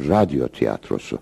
radyo tiyatrosu.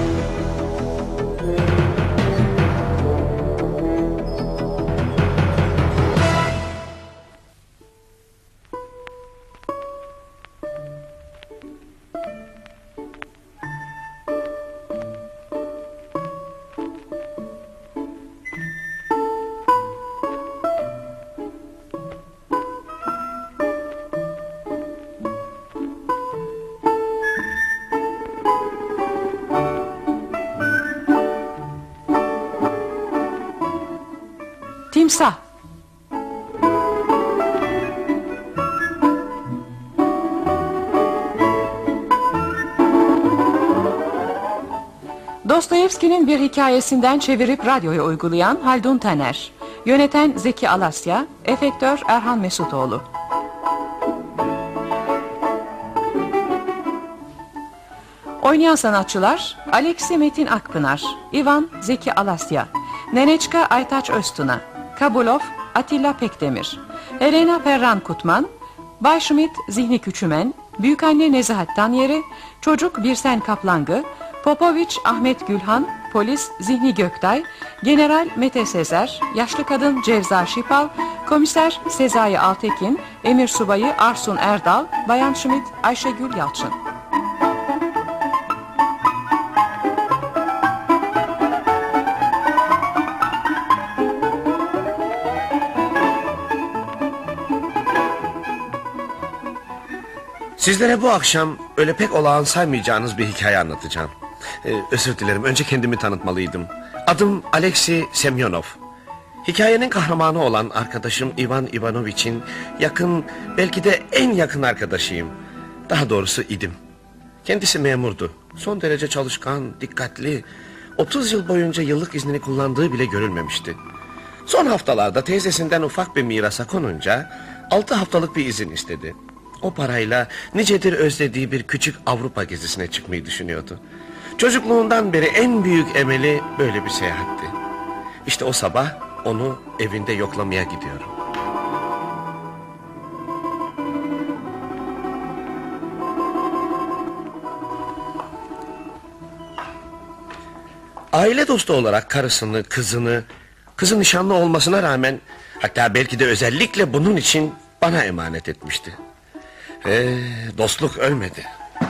Timsah. Dostoyevski'nin bir hikayesinden çevirip radyoya uygulayan Haldun Taner. Yöneten Zeki Alasya, efektör Erhan Mesutoğlu. Oynayan sanatçılar: Alexi Metin Akpınar, Ivan Zeki Alasya, Neneçka Aytaç Öztuna, Kabulov Atilla Pekdemir, Helena Ferran Kutman, Bay Schmidt Zihni Küçümen, Büyükanne Nezahat Tanyeri, Çocuk Birsen Kaplangı, Popoviç Ahmet Gülhan, Polis Zihni Göktay, General Mete Sezer, Yaşlı Kadın Cevza Şipal, Komiser Sezai Altekin, Emir Subayı Arsun Erdal, Bayan Schmidt Ayşegül Yalçın. Sizlere bu akşam öyle pek olağan saymayacağınız bir hikaye anlatacağım. Özür dilerim, önce kendimi tanıtmalıydım. Adım Alexey Semyonov. Hikayenin kahramanı olan arkadaşım Ivan Ivanoviç'in yakın, belki de en yakın arkadaşıyım. Daha doğrusu idim. Kendisi memurdu. Son derece çalışkan, dikkatli. 30 yıl boyunca yıllık iznini kullandığı bile görülmemişti. Son haftalarda teyzesinden ufak bir mirasa konunca 6 haftalık bir izin istedi. O parayla nicedir özlediği bir küçük Avrupa gezisine çıkmayı düşünüyordu. Çocukluğundan beri en büyük emeli böyle bir seyahatti. İşte o sabah onu evinde yoklamaya gidiyorum. Aile dostu olarak karısını, kızın nişanlı olmasına rağmen, hatta belki de özellikle bunun için bana emanet etmişti. Dostluk ölmedi.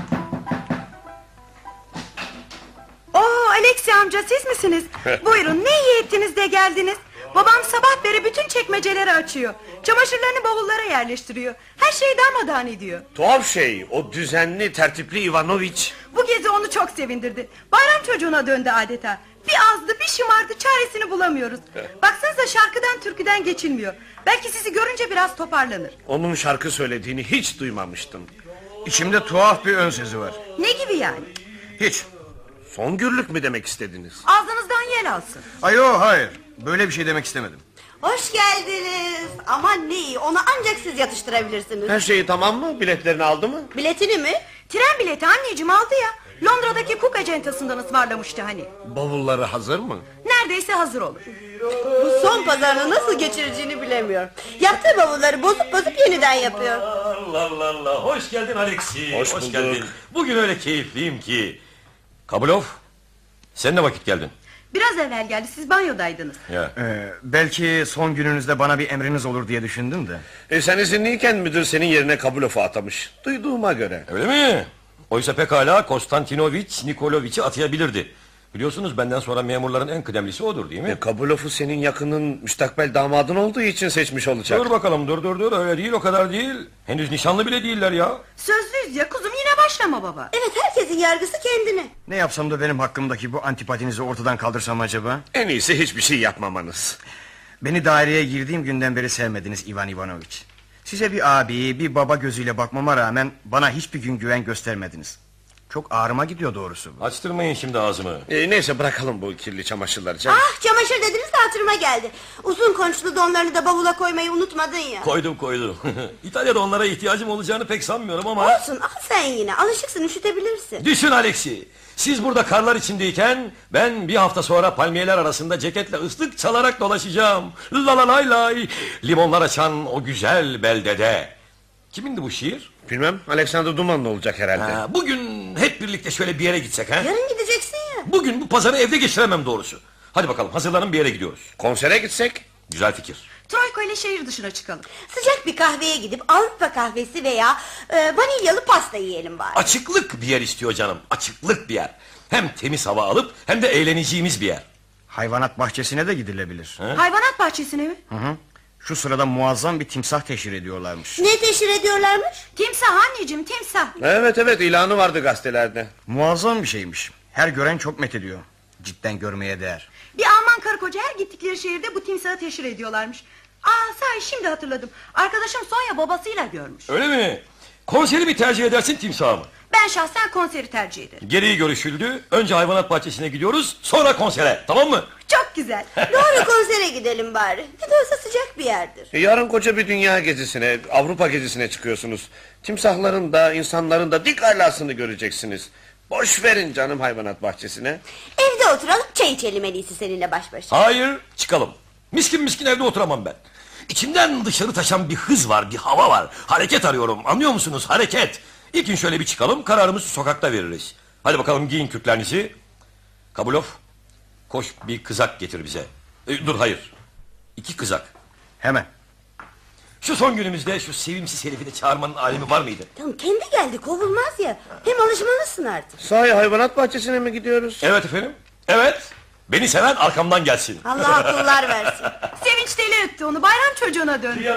Alexi amca, siz misiniz? Buyurun, ne iyi ettiniz de geldiniz. Babam sabah beri bütün çekmeceleri açıyor. Çamaşırlarını bavullara yerleştiriyor. Her şeyi darmadağın ediyor. Tuhaf şey, o düzenli, tertipli Ivanoviç. Bu gezi onu çok sevindirdi. Bayram çocuğuna döndü adeta. Bir azdı, bir şımardı, çaresini bulamıyoruz. Baksanıza, şarkıdan türküden geçilmiyor. Belki sizi görünce biraz toparlanır. Onun şarkı söylediğini hiç duymamıştım. İçimde tuhaf bir ön sezi var. Ne gibi yani? Hiç. Son gürlük mü demek istediniz? Ağzınızdan yel alsın. Hayır. Böyle bir şey demek istemedim. Hoş geldiniz. Aman ne iyi, onu ancak siz yatıştırabilirsiniz. Her şeyi tamam mı? Biletlerini aldı mı? Biletini mi? Tren bileti anneciğim aldı ya. Londra'daki Cook acentasından ısmarlamıştı hani. Bavulları hazır mı? Neredeyse hazır olur. Bu son pazarını nasıl geçireceğini bilemiyor. Yaptığı bavulları bozup yeniden yapıyor. Allah, hoş geldin Alexi. Hoş bulduk. Geldin. Bugün öyle keyifliyim ki. Kabulov, sen ne vakit geldin? Biraz evvel geldi, siz banyodaydınız. Ya. Belki son gününüzde bana bir emriniz olur diye düşündüm de. Sen izinliyken müdür senin yerine Kabulov'u atamış. Duyduğuma göre. Öyle mi? Oysa pekala Konstantinoviç Nikoloviç'i atayabilirdi. Biliyorsunuz benden sonra memurların en kıdemlisi odur, değil mi? Kabulov'u senin yakının, müstakbel damadın olduğu için seçmiş olacak. Dur bakalım, dur, öyle değil, o kadar değil. Henüz nişanlı bile değiller ya. Sözlüyüz ya kuzum, yine başlama baba. Evet, herkesin yargısı kendine. Ne yapsam da benim hakkımdaki bu antipatinizi ortadan kaldırsam acaba? En iyisi hiçbir şey yapmamanız. Beni daireye girdiğim günden beri sevmediniz Ivan Ivanoviç. Size bir abi, bir baba gözüyle bakmama rağmen bana hiçbir gün güven göstermediniz. Çok ağrıma gidiyor doğrusu. Açtırmayın şimdi ağzımı. Neyse, bırakalım bu kirli çamaşırları canım. Ah, çamaşır dediniz de hatırıma geldi. Uzun konçlu donlarını da bavula koymayı unutmadın ya. Koydum. İtalya'da onlara ihtiyacım olacağını pek sanmıyorum ama... Olsun, al sen yine, alışıksın, üşütebilirsin. Düşün Alexi. Siz burada karlar içindeyken ben bir hafta sonra palmiyeler arasında ceketle ıslık çalarak dolaşacağım. La la lay lay. Limonlar açan o güzel beldede. Kimindi bu şiir? Bilmem, Alexander Duman'la olacak herhalde. Bugün hep hep birlikte şöyle bir yere gitsek ha? Yarın gideceksin ya. Bugün bu pazarı evde geçiremem doğrusu. Hadi bakalım hazırlanın bir yere gidiyoruz. Konsere gitsek? Güzel fikir. Troika ile şehir dışına çıkalım. Sıcak bir kahveye gidip Avrupa kahvesi veya vanilyalı pasta yiyelim bari. Açıklık bir yer istiyor canım. Açıklık bir yer. Hem temiz hava alıp hem de eğleneceğimiz bir yer. Hayvanat bahçesine de gidilebilir. Hayvanat bahçesine mi? Şu sırada muazzam bir timsah teşhir ediyorlarmış. Ne teşhir ediyorlarmış? Timsah anneciğim, timsah. Evet evet, ilanı vardı gazetelerde. Muazzam bir şeymiş. Her gören çok methediyor. Cidden görmeye değer. Bir Alman karı koca her gittikleri şehirde bu timsahı teşhir ediyorlarmış. Sahi şimdi hatırladım. Arkadaşım Sonya babasıyla görmüş. Öyle mi? Konseri mi tercih edersin timsahı mı? Ben şahsen konseri tercih ederim. Gereği görüşüldü. Önce hayvanat bahçesine gidiyoruz, sonra konsere. Tamam mı? Çok güzel. Doğru konsere gidelim bari. Ne de olsa sıcak bir yerdir. Yarın koca bir dünya gezisine, Avrupa gezisine çıkıyorsunuz. Timsahların da insanların da dik alasını göreceksiniz. Boş verin canım hayvanat bahçesine. Evde oturalım çay içelim en iyisi seninle baş başa. Hayır, çıkalım. Miskin miskin evde oturamam ben. İçimden dışarı taşan bir hız var, bir hava var. Hareket arıyorum, anlıyor musunuz? Hareket. İlk gün şöyle bir çıkalım, kararımızı sokakta veririz. Hadi bakalım giyin kürklerinizi. Kabulov, koş bir kızak getir bize. Dur hayır, 2 kızak. Hemen. Şu son günümüzde şu sevimsiz herifi de çağırmanın alemi var mıydı? Tamam kendi geldi kovulmaz ya. Hem alışmalısın artık. Sahi hayvanat bahçesine mi gidiyoruz? Evet efendim, evet. Beni seven arkamdan gelsin. Allah akıllar versin. Sevinç deli etti onu, bayram çocuğuna döndü.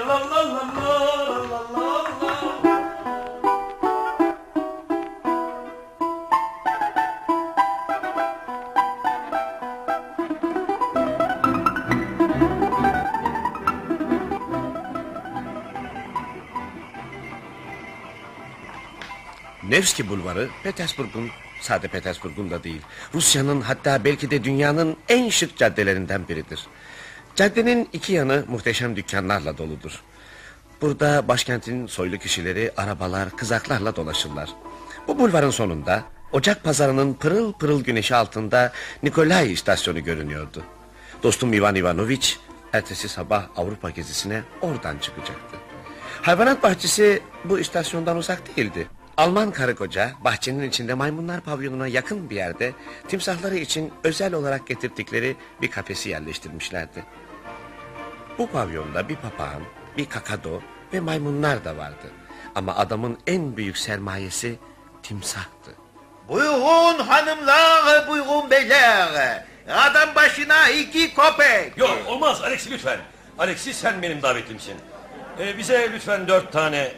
Nevski Bulvarı, Petersburg'un, sade Petersburg'un da değil, Rusya'nın hatta belki de dünyanın en şık caddelerinden biridir. Caddenin 2 yanı muhteşem dükkanlarla doludur. Burada başkentin soylu kişileri arabalar, kızaklarla dolaşırlar. Bu bulvarın sonunda Ocak pazarının pırıl pırıl güneşi altında Nikolay istasyonu görünüyordu. Dostum Ivan Ivanoviç ertesi sabah Avrupa gezisine oradan çıkacaktı. Hayvanat bahçesi bu istasyondan uzak değildi. Alman karı koca bahçenin içinde maymunlar pavyonuna yakın bir yerde timsahları için özel olarak getirdikleri bir kafesi yerleştirmişlerdi. Bu pavyonda bir papağan, bir kakado ve maymunlar da vardı. Ama adamın en büyük sermayesi timsahtı. Buyurun hanımlar, buyurun beyler. Adam başına 2 kopek. Yok olmaz Alexi lütfen. Alexi sen benim davetlimsin. Bize lütfen 4 tane...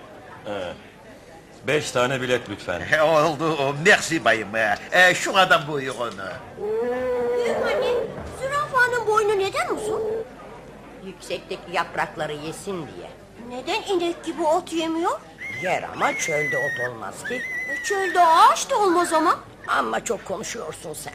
5 tane bilet lütfen. Oldu, merci bayım. Şuradan buyurun. Büyük anne zürafanın boynu neden uzun? Yüksekteki yaprakları yesin diye. Neden inek gibi ot yemiyor? Yer ama çölde ot olmaz ki. Çölde ağaç da olmaz ama. Ama çok konuşuyorsun sen.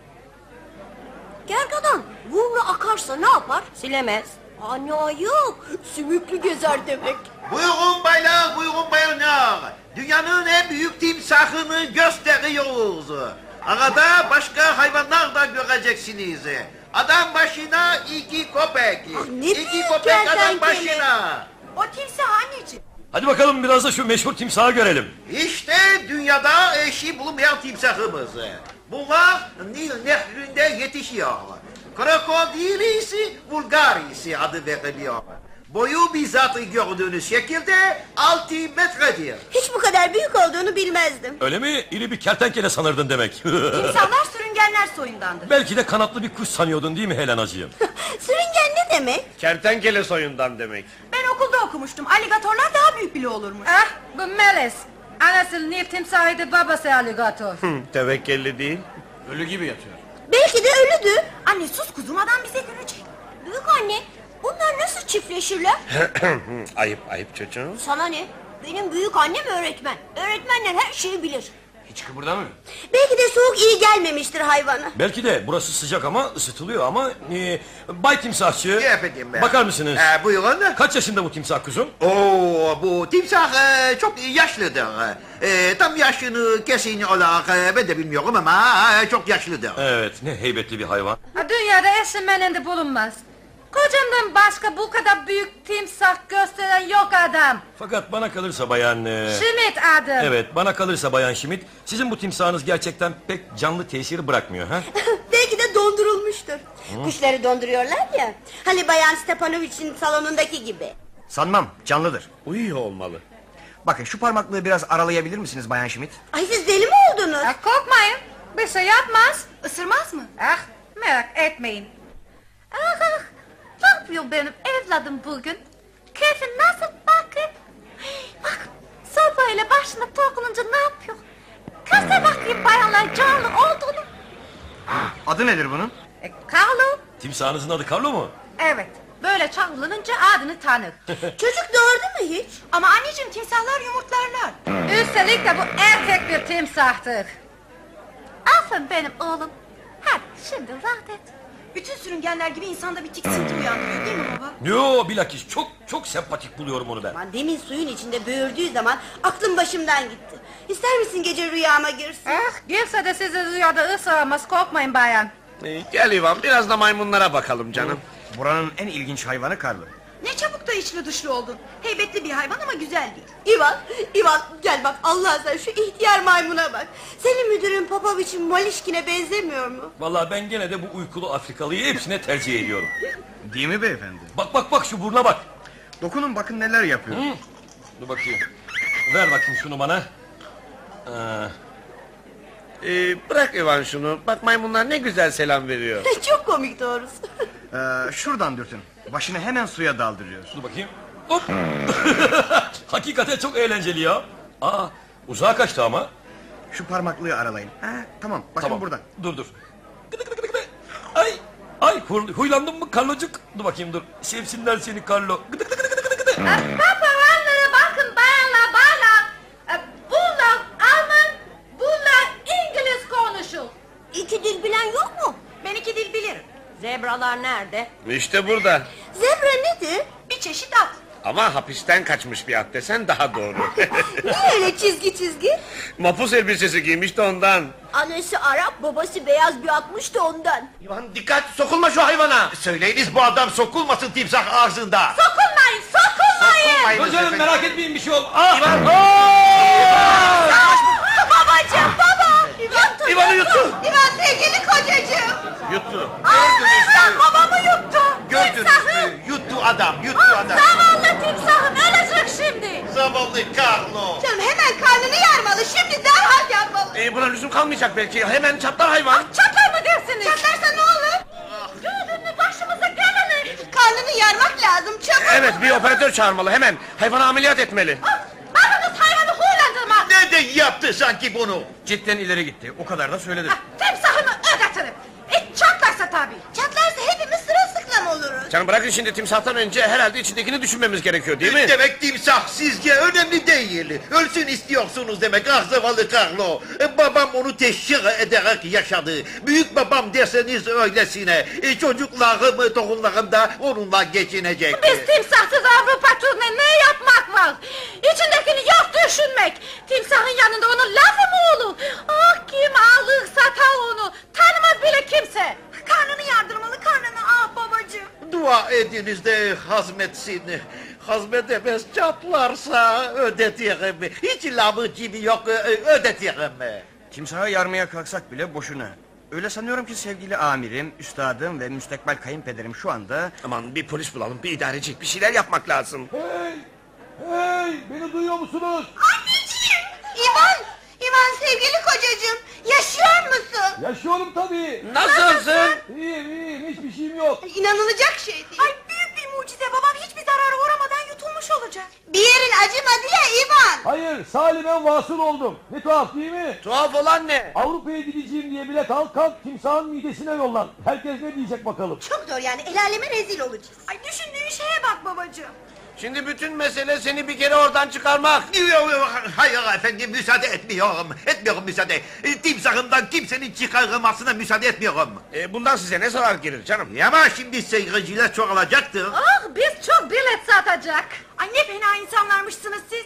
Gergadan burnu akarsa ne yapar? Silemez. Anne ayıp. Sümüklü gezer demek. Buyurun baylar, buyurun bayanlar. Dünyanın en büyük timsahını gösteriyoruz. Arada başka hayvanlar da göreceksiniz. Adam başına 2 kopek. ne 2 büyük kopek adam kertenkele. başına. O timsah anneciğim. Hadi bakalım biraz da şu meşhur timsahı görelim. İşte dünyada eşi bulunmayan timsahımız. Bunlar Nil nehrinde yetişiyor. Krokodilisi vulgarisi adı veriliyor. Boyu bizzat gördüğünüz şekilde 6 metredir. Hiç bu kadar büyük olduğunu bilmezdim. Öyle mi? İri bir kertenkele sanırdın demek. Timsahlar sürüngenler soyundandır. Belki de kanatlı bir kuş sanıyordun değil mi Helenacığım? Sürüngen ne demek? Kertenkele soyundan demek. Ben okulda okumuştum. Aligatorlar daha büyük bile olurmuş. Ah bu Melis. Anası Nil timsahıydı, babası aligator. Tevekkeli değil. Ölü gibi yatıyor. Belki de ölüdür. Anne sus kuzum, adam bize görecek. Büyük anne bunlar nasıl çiftleşirler? Ayıp ayıp çocuğum. Sana ne? Benim büyük annem öğretmen. Öğretmenler her şeyi bilir. Hiç kıpırdamıyor. Belki de soğuk iyi gelmemiştir hayvana. Belki de burası sıcak ama ısıtılıyor ama... Bay timsahçı... Efendim. Bakar mısınız? Buyurun. Kaç yaşında bu timsah kuzum? Oo, bu timsah çok yaşlıdır. Tam yaşını kesin olarak ben de bilmiyorum ama çok yaşlıdır. Evet ne heybetli bir hayvan. Ha, dünyada eşinmenin de bulunmaz. Kocamdan başka bu kadar büyük timsah gösteren yok adam. Fakat bana kalırsa bayan... Schmidt adım. Evet, bana kalırsa bayan Schmidt, sizin bu timsahınız gerçekten pek canlı tesir bırakmıyor, ha? Belki de dondurulmuştur. Kuşları donduruyorlar ya. Hani Bayan Stepanovich'in salonundaki gibi. Sanmam, canlıdır. Uyuyor olmalı. Bakın şu parmaklığı biraz aralayabilir misiniz Bayan Schmidt? Ay siz deli mi oldunuz? Ah, korkmayın. Bir şey yapmaz. Isırmaz mı? Ah, merak etmeyin. Ah, ne yapıyor benim evladım bugün? Keyfin nasıl bakayım? Bak, sopayla başına dokununca ne yapıyor? Göster bakayım bayanlar canlı olduğunu. Adı nedir bunun? Carlo. Timsahınızın adı Carlo mu? Evet, böyle çağrılınca adını tanır. Çocuk doğurdu mu hiç? Ama anneciğim timsahlar yumurtlarlar. Üstelik de bu erkek bir timsahtır. Aferin benim oğlum. Hadi şimdi rahat et. Bütün sürüngenler gibi insanda bir tiksinti uyandırıyor değil mi baba? Yo, bilakis çok sempatik buluyorum onu ben. Aman demin suyun içinde böğürdüğü zaman aklım başımdan gitti. İster misin gece rüyama girsin? Ah, girse de sizi rüyada ısıramaz, korkmayın bayan. Gel Ivan, biraz da maymunlara bakalım canım. Buranın en ilginç hayvanı Carlo. Ne çabuk da içli dışlı oldun. Heybetli bir hayvan ama güzel değil. İvan gel bak Allah sen şu ihtiyar maymuna bak. Senin müdürün Popovich'in Molişkin'e benzemiyor mu? Vallahi ben gene de bu uykulu Afrikalıyı hepsine tercih ediyorum. Değil mi beyefendi? Bak şu buruna bak. Dokunun bakın neler yapıyor. Dur bakayım. Ver bakayım şunu bana. Bırak Ivan şunu. Bak maymunlar ne güzel selam veriyor. Çok komik doğrusu. Şuradan dürtün. Başını hemen suya daldırıyor. Dur bakayım. Hop. Hakikaten çok eğlenceli ya. Aa, uzağa kaçtı ama. Şu parmaklığı aralayın. Ha, tamam bakın Tamam. buradan. Dur. Gıdı gıdı. Ay huylandın mı Carlocuk? Dur bakayım dur. Sevsinler seni Carlo. Gıdı. Paparanlara bakın bayanlar baylar. Bunlar Alman, bunlar İngiliz konuşur. İki dil bilen yok mu? Ben iki dil bilirim. Zebralar nerede? İşte burada. Zebra nedir? Bir çeşit at. Ama hapisten kaçmış bir at desen daha doğru. Niye öyle çizgi? Mapus elbisesi giymiş de ondan. Annesi Arap, babası beyaz bir atmış da ondan. Ivan dikkat, sokulma şu hayvana. Söyleyiniz bu adam sokulmasın timsah ağzında. Sokulmayın. Dur canım, merak etmeyin, bir şey ol. Ivan! Babacığım baba! İvan'ı yuttu. İvan sevgili kocacığım! Yuttu. Sen babamı yuttu! Gördünüz mü? Yuttu adam. Zavallı timsahım ölecek şimdi. Zavallı Carlo. Canım hemen karnını yarmalı, şimdi derhal yapmalı! Buna lüzum kalmayacak belki. Hemen çatlar hayvan. Çatlar mı dersiniz? Çatlarsa ne olur? Gördün mü başımıza geleni? Karnını yarmak lazım, çabuk! Evet, bir operatör çağırmalı hemen. Hayvanı ameliyat etmeli. Bakınız hayvanı huylandırmak. Neden yaptı sanki bunu? Cidden ileri gitti. O kadar da söyledi. Timsahımı ödetirim. Çatlarsa tabii. Çatlarsa hepimiz sırılsıklam oluruz. Canım bırakın şimdi, timsahtan önce herhalde içindekini düşünmemiz gerekiyor değil mi? Demek timsah sizce önemli değil. Ölsün istiyorsunuz demek. Ah zavallı Carlo. Babam onu teşhir ederek yaşadı. Büyük babam derseniz öylesine. Çocuklarım, torunlarım da onunla geçinecek. Biz timsahsız Avrupa turne ne yapmak var? İçindekini yok düşünmek. Timsahın yanında onun lafı mı olur? Ah kim alır satar onu. Tanımaz bile kimse. Karnını yardırmalı karnını babacığım. Dua ediniz de hazmetsin. Hazmedemez çatlarsa ödetirim. Hiç lafı gibi yok ödetirim. Timsahı yarmaya kalksak bile boşuna. Öyle sanıyorum ki sevgili amirim, üstadım ve müstakbel kayınpederim şu anda... Aman bir polis bulalım, bir idareci, bir şeyler yapmak lazım. Hey, beni duyuyor musunuz? Anneciğim! İvan sevgili kocacığım, yaşıyor musun? Yaşıyorum tabii. Nasılsın? İyiyim, hiçbir şeyim yok. İnanılacak şey değil. Ay büyük bir mucize, babam hiçbir zarara uğramadan yutulmuş olacak. Bir yerin acımadı ya İvan. Hayır, salimen vasıl oldum. Ne tuhaf değil mi? Tuhaf olan ne? Avrupa'ya gideceğim diye bilet al, kalk timsahın midesine yollan. Herkes ne diyecek bakalım. Çok zor yani, el aleme rezil olacağız. Ay düşündüğün şeye bak babacığım. Şimdi bütün mesele seni bir kere oradan çıkarmak. Hayır efendim, müsaade etmiyorum. Etmiyorum müsaade. Timsahımdan kimsenin çıkarılmasına müsaade etmiyorum. Bundan size ne zarar gelir canım? Ama şimdi seyirciler çoğalacaktır. Ah biz çok bilet satacak. Ay ne fena insanlarmışsınız siz.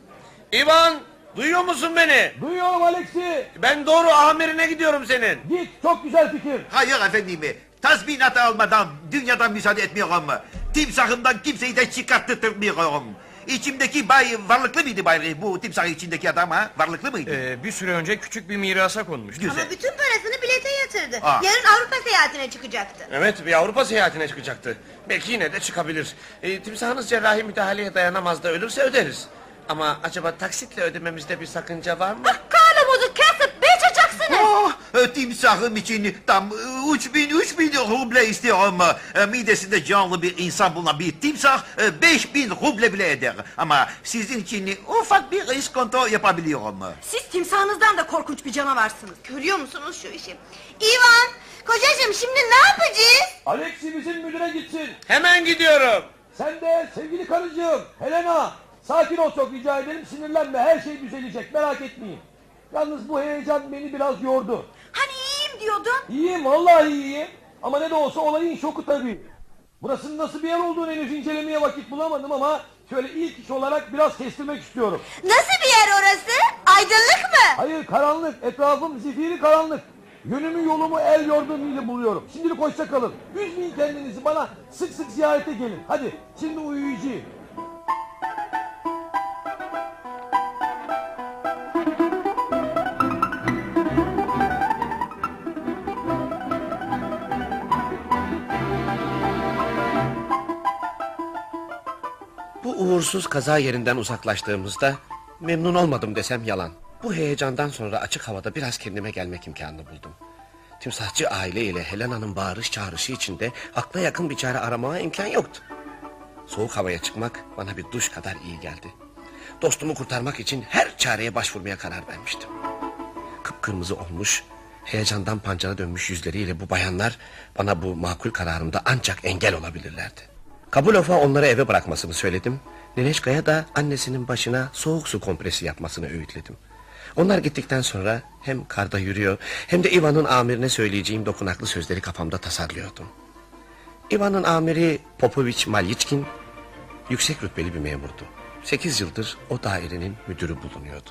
İvan, duyuyor musun beni? Duyuyorum Alexi. Ben doğru amirine gidiyorum senin. Git, çok güzel fikir. Hayır efendim, Tazminat almadan dünyadan müsaade etmiyorum. Timsahımdan kimseyi de çıkarttırmıyorum. İçimdeki bay varlıklı mıydı bay? Bu timsah içindeki adam ha? Varlıklı mıydı? Bir süre önce küçük bir mirasa konmuştu. Güzel. Ama bütün parasını bilete yatırdı. Aa. Yarın Avrupa seyahatine çıkacaktı. Evet, bir Avrupa seyahatine çıkacaktı. Belki yine de çıkabilir. Timsahınız cerrahi müdahaleye dayanamaz da ölürse öderiz. Ama acaba taksitle ödememizde bir sakınca var mı? Karnımızı kesip biçeceksiniz. Timsahım için tam 3000 ruble istiyorum. Midesinde canlı bir insan bulunan bir timsah 5000 ruble bile eder. Ama sizin için ufak bir iskonto yapabiliyorum. Siz timsahınızdan da korkunç bir canavarsınız. Görüyor musunuz şu işi? İvan, kocacığım şimdi ne yapacağız? Alexi bizim müdüre gitsin. Hemen gidiyorum. Sen de sevgili karıcığım Helena. Sakin ol çok rica ederim, sinirlenme, her şey düzelecek, merak etmeyin. Yalnız bu heyecan beni biraz yordu. Hani iyiyim diyordun. İyiyim, vallahi iyiyim. Ama ne de olsa olayın şoku tabii. Burasının nasıl bir yer olduğunu henüz incelemeye vakit bulamadım ama şöyle ilk iş olarak biraz kestirmek istiyorum. Nasıl bir yer orası? Aydınlık mı? Hayır, karanlık, etrafım zifiri karanlık. Yönümü yolumu el yordamıyla buluyorum. Şimdilik hoşça kalın. Üzmeyin kendinizi, bana sık sık ziyarete gelin. Hadi şimdi uyuyacağım. Bu uğursuz kaza yerinden uzaklaştığımızda memnun olmadım desem yalan. Bu heyecandan sonra açık havada biraz kendime gelmek imkanı buldum. Timsahçı aile ile Helena'nın bağırış çağrışı içinde akla yakın bir çare aramaya imkan yoktu. Soğuk havaya çıkmak bana bir duş kadar iyi geldi. Dostumu kurtarmak için her çareye başvurmaya karar vermiştim. Kıpkırmızı olmuş, heyecandan pancara dönmüş yüzleriyle bu bayanlar bana bu makul kararımda ancak engel olabilirlerdi. Kabulov'a onları eve bırakmasını söyledim. Neneşka'ya da annesinin başına soğuk su kompresi yapmasını öğütledim. Onlar gittikten sonra hem karda yürüyor hem de Ivan'ın amirine söyleyeceğim dokunaklı sözleri kafamda tasarlıyordum. Ivan'ın amiri Popovich Malyichkin yüksek rütbeli bir memurdu. 8 yıldır o dairenin müdürü bulunuyordu.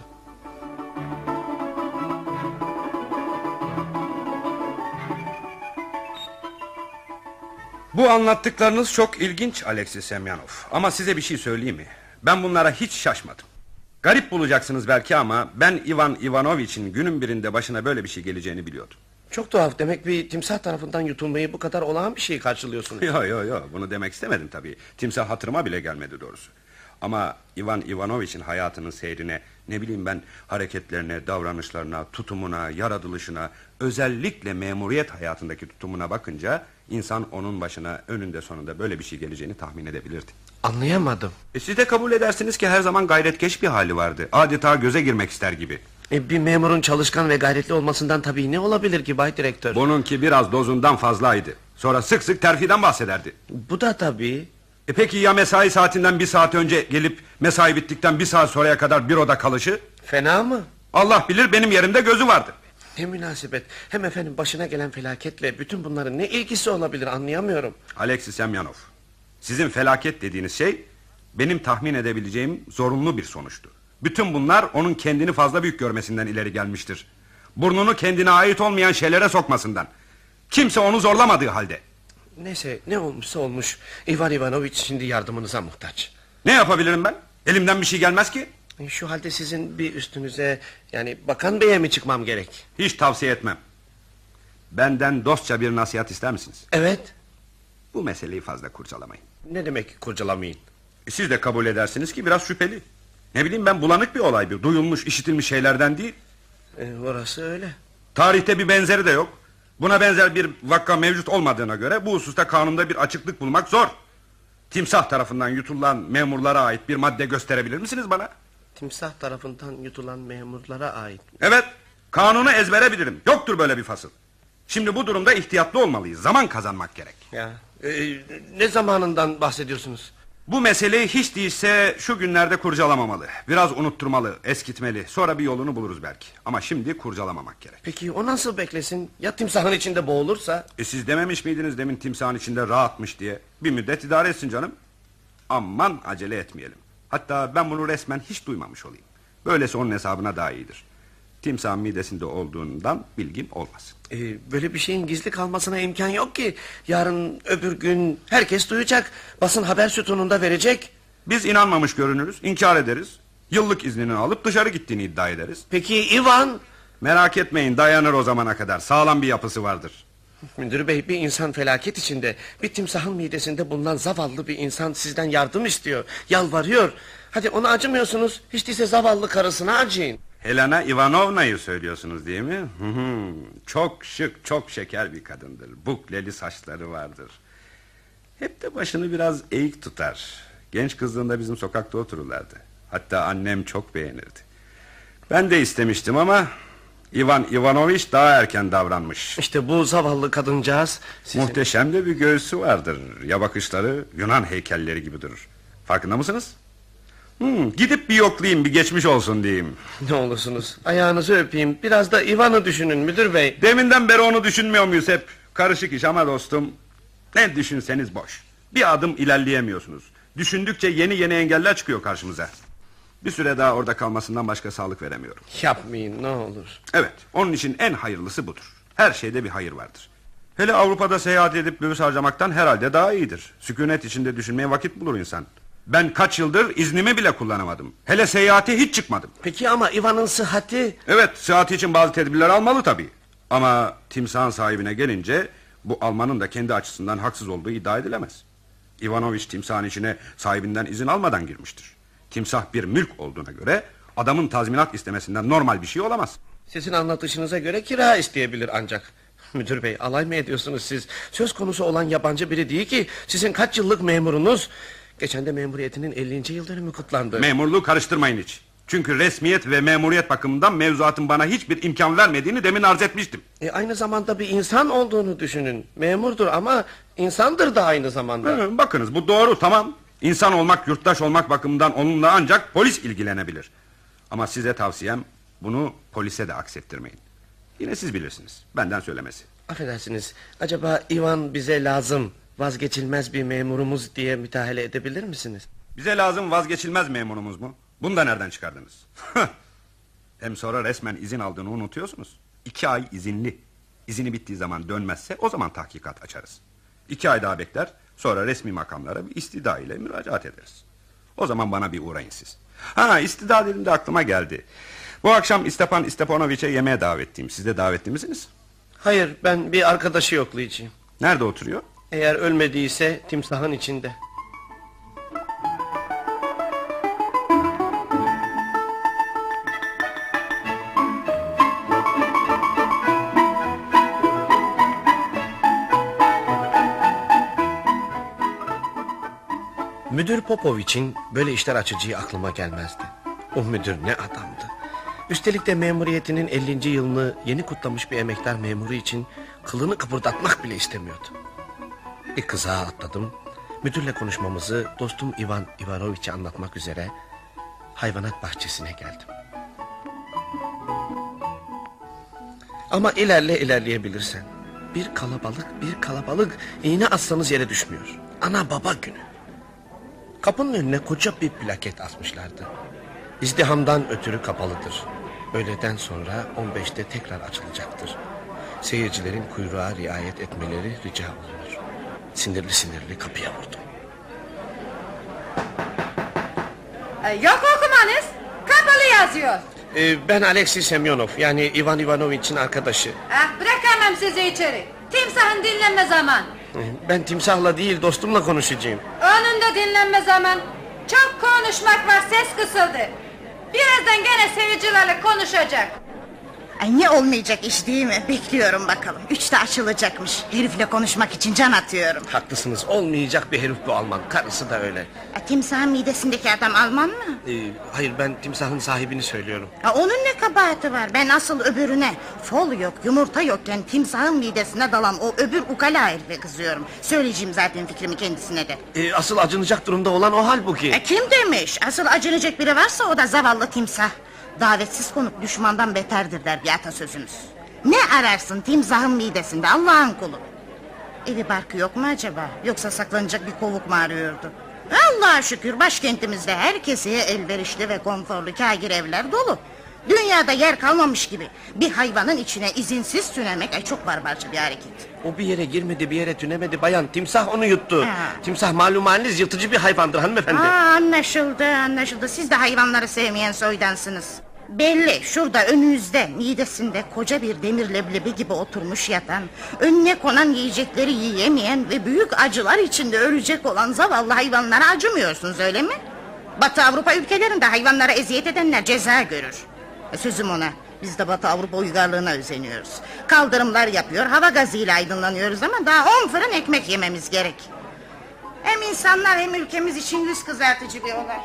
Bu anlattıklarınız çok ilginç Alexis Semyonov. Ama size bir şey söyleyeyim mi? Ben bunlara hiç şaşmadım. Garip bulacaksınız belki ama ben Ivan Ivanovich'in günün birinde başına böyle bir şey geleceğini biliyordum. Çok tuhaf, demek bir timsah tarafından yutulmayı bu kadar olağan bir şey karşılıyorsunuz. Yo, bunu demek istemedim tabii. Timsah hatırıma bile gelmedi doğrusu. Ama Ivan Ivanovich'in hayatının seyrine, ne bileyim ben, hareketlerine, davranışlarına, tutumuna, yaratılışına, özellikle memuriyet hayatındaki tutumuna bakınca insan onun başına önünde sonunda böyle bir şey geleceğini tahmin edebilirdi. Anlayamadım. Siz de kabul edersiniz ki her zaman gayretkeş bir hali vardı. Adeta göze girmek ister gibi. Bir memurun çalışkan ve gayretli olmasından tabii ne olabilir ki Bay Direktör? Bununki biraz dozundan fazlaydı. Sonra sık sık terfiden bahsederdi. Bu da tabii. Peki ya mesai saatinden bir saat önce gelip mesai bittikten bir saat sonraya kadar büroda kalışı? Fena mı? Allah bilir, benim yerimde gözü vardı. Ne münasebet. Hem efendim başına gelen felaketle bütün bunların ne ilgisi olabilir, anlayamıyorum. Alexis Semyonov, sizin felaket dediğiniz şey benim tahmin edebileceğim zorunlu bir sonuçtu. Bütün bunlar onun kendini fazla büyük görmesinden ileri gelmiştir. Burnunu kendine ait olmayan şeylere sokmasından. Kimse onu zorlamadığı halde. Neyse, ne olmuşsa olmuş. Ivan Ivanoviç şimdi yardımınıza muhtaç. Ne yapabilirim ben? Elimden bir şey gelmez ki. Şu halde sizin bir üstünüze, yani bakan beye mi çıkmam gerek? Hiç tavsiye etmem. Benden dostça bir nasihat ister misiniz? Evet. Bu meseleyi fazla kurcalamayın. Ne demek kurcalamayın? Siz de kabul edersiniz ki biraz şüpheli. Ne bileyim ben, bulanık bir olay, bir duyulmuş, işitilmiş şeylerden değil. Orası öyle. Tarihte bir benzeri de yok. Buna benzer bir vakka mevcut olmadığına göre bu hususta kanunda bir açıklık bulmak zor. Timsah tarafından yutulan memurlara ait bir madde gösterebilir misiniz bana? Timsah tarafından yutulan memurlara ait. Evet, kanunu ezbere bilirim. Yoktur böyle bir fasıl. Şimdi bu durumda ihtiyatlı olmalıyız. Zaman kazanmak gerek. Ya, ne zamanından bahsediyorsunuz? Bu meseleyi hiç değilse şu günlerde kurcalamamalı. Biraz unutturmalı, eskitmeli. Sonra bir yolunu buluruz belki. Ama şimdi kurcalamamak gerek. Peki o nasıl beklesin? Ya timsahın içinde boğulursa? Siz dememiş miydiniz demin timsahın içinde rahatmış diye? Bir müddet idare etsin canım. Aman acele etmeyelim. Hatta ben bunu resmen hiç duymamış olayım. Böylesi onun hesabına daha iyidir. timsahın midesinde olduğundan bilgim olmaz. Böyle bir şeyin gizli kalmasına imkan yok ki. Yarın öbür gün herkes duyacak. Basın haber sütununda verecek. Biz inanmamış görünürüz, inkar ederiz. Yıllık iznini alıp dışarı gittiğini iddia ederiz. Peki Ivan? Merak etmeyin, dayanır o zamana kadar. Sağlam bir yapısı vardır. Müdür bey, bir insan felaket içinde. Bir timsahın midesinde bulunan zavallı bir insan sizden yardım istiyor. Yalvarıyor. Hadi ona acımıyorsunuz. Hiç değilse zavallı karısına acıyın. Helena Ivanovna'yı söylüyorsunuz değil mi? Çok şık, çok şeker bir kadındır. Bukleli saçları vardır. Hep de başını biraz eğik tutar. Genç kızlığında bizim sokakta otururlardı. Hatta annem çok beğenirdi. Ben de istemiştim ama Ivan Ivanoviç daha erken davranmış. İşte bu zavallı kadıncağız muhteşem de bir göğsü vardır. Ya bakışları Yunan heykelleri gibi durur. Farkında mısınız? Gidip bir yoklayayım, bir geçmiş olsun diyeyim. Ne olursunuz ayağınızı öpeyim. Biraz da Ivan'ı düşünün müdür bey. Deminden beri onu düşünmüyor muyuz hep? Karışık iş ama dostum, ne düşünseniz boş. Bir adım ilerleyemiyorsunuz. Düşündükçe yeni engeller çıkıyor karşımıza. Bir süre daha orada kalmasından başka sağlık veremiyorum. Yapmayın ne olur. Evet, onun için en hayırlısı budur. Her şeyde bir hayır vardır. Hele Avrupa'da seyahat edip döviz harcamaktan herhalde daha iyidir. Sükunet içinde düşünmeye vakit bulur insan. Ben kaç yıldır iznimi bile kullanamadım. Hele seyahate hiç çıkmadım. Peki ama Ivan'ın sıhhati? Evet, sıhhati için bazı tedbirler almalı tabii. Ama timsahın sahibine gelince bu almanın da kendi açısından haksız olduğu iddia edilemez. Ivanoviç timsahın içine sahibinden izin almadan girmiştir. Timsah bir mülk olduğuna göre adamın tazminat istemesinden normal bir şey olamaz. Sizin anlatışınıza göre kira isteyebilir ancak. Müdür bey, alay mı ediyorsunuz siz? Söz konusu olan yabancı biri değil ki. Sizin kaç yıllık memurunuz? Geçen de memuriyetinin 50. yıl dönümü kutlandı. Memurluğu karıştırmayın hiç. Çünkü resmiyet ve memuriyet bakımından mevzuatın bana hiçbir imkan vermediğini demin arz etmiştim. Aynı zamanda bir insan olduğunu düşünün. Memurdur ama insandır da aynı zamanda. Bakınız bu doğru, tamam. İnsan olmak, yurttaş olmak bakımından onunla ancak polis ilgilenebilir. Ama size tavsiyem, bunu polise de aksettirmeyin. Yine siz bilirsiniz, benden söylemesi. Affedersiniz, acaba Ivan bize lazım, vazgeçilmez bir memurumuz diye müdahale edebilir misiniz? Bize lazım vazgeçilmez memurumuz mu? Bunu da nereden çıkardınız? Hem sonra resmen izin aldığını unutuyorsunuz. 2 ay izinli. İzini bittiği zaman dönmezse o zaman tahkikat açarız. 2 ay daha bekler, sonra resmi makamlara bir istida ile müracaat ederiz. O zaman bana bir uğrayın siz. İstida dediğimde aklıma geldi. Bu akşam Stepan Stepanoviç'e yemeğe davetliyim. Siz de davetli misiniz? Hayır, ben bir arkadaşı yoklayacağım. Nerede oturuyor? Eğer ölmediyse timsahın içinde. Müdür Popoviç'in böyle işler açacağı aklıma gelmezdi. O müdür ne adamdı. Üstelik de memuriyetinin 50. yılını yeni kutlamış bir emektar memuru için kılını kıpırdatmak bile istemiyordu. Bir kızağa atladım. Müdürle konuşmamızı dostum Ivan Ivanoviç'e anlatmak üzere hayvanat bahçesine geldim. Ama ilerleyebilirsen. Bir kalabalık iğne atsanız yere düşmüyor. Ana baba günü. Kapının önüne koca bir plaket asmışlardı. İzdihamdan ötürü kapalıdır. Öğleden sonra 15'te tekrar açılacaktır. Seyircilerin kuyruğa riayet etmeleri rica olunur. Sinirli kapıya vurdum. Yok okumanız. Kapalı yazıyor. Ben Alexey Semyonov, yani Ivan Ivanoviç'in arkadaşı. Bırakamam sizi içeri. Timsahın dinlenme zaman. Ben timsahla değil dostumla konuşacağım. Onun da dinlenme zaman. Çok konuşmak var, ses kısıldı. Birazdan gene seyircilerle konuşacak. Ay ne olmayacak iş değil mi? Bekliyorum bakalım. 3'te açılacakmış. Herifle konuşmak için can atıyorum. Haklısınız, olmayacak bir herif bu Alman. Karısı da öyle. Timsahın midesindeki adam Alman mı? Hayır, ben timsahın sahibini söylüyorum. Onun ne kabahati var? Ben asıl öbürüne, fol yok, yumurta yokken timsahın midesine dalan o öbür ukala herife kızıyorum. Söyleyeceğim zaten fikrimi kendisine de. Asıl acınacak durumda olan o halbuki. Kim demiş? Asıl acınacak biri varsa o da zavallı timsah. Davetsiz konuk düşmandan beterdir der bir atasözümüz. Ne ararsın timsahın midesinde Allah'ın kulu? Evi barkı yok mu acaba? Yoksa saklanacak bir kovuk mu arıyordu? Allah'a şükür başkentimizde herkese elverişli ve konforlu kâgir evler dolu. Dünyada yer kalmamış gibi bir hayvanın içine izinsiz tünemek çok barbarca bir hareket. O bir yere girmedi, bir yere tünemedi bayan. Timsah onu yuttu. Ha. Timsah malum haliniz yırtıcı bir hayvandır hanımefendi. Anlaşıldı. Siz de hayvanları sevmeyen soydansınız. Belli, şurada önünüzde midesinde koca bir demir leblebi gibi oturmuş yatan, önüne konan yiyecekleri yiyemeyen ve büyük acılar içinde ölecek olan zavallı hayvanlara acımıyorsunuz, öyle mi? Batı Avrupa ülkelerinde hayvanlara eziyet edenler ceza görür. Sözüm ona, biz de Batı Avrupa uygarlığına özeniyoruz. Kaldırımlar yapıyor, hava gazıyla aydınlanıyoruz ama daha 10 fırın ekmek yememiz gerek. Hem insanlar hem ülkemiz için yüz kızartıcı bir olay.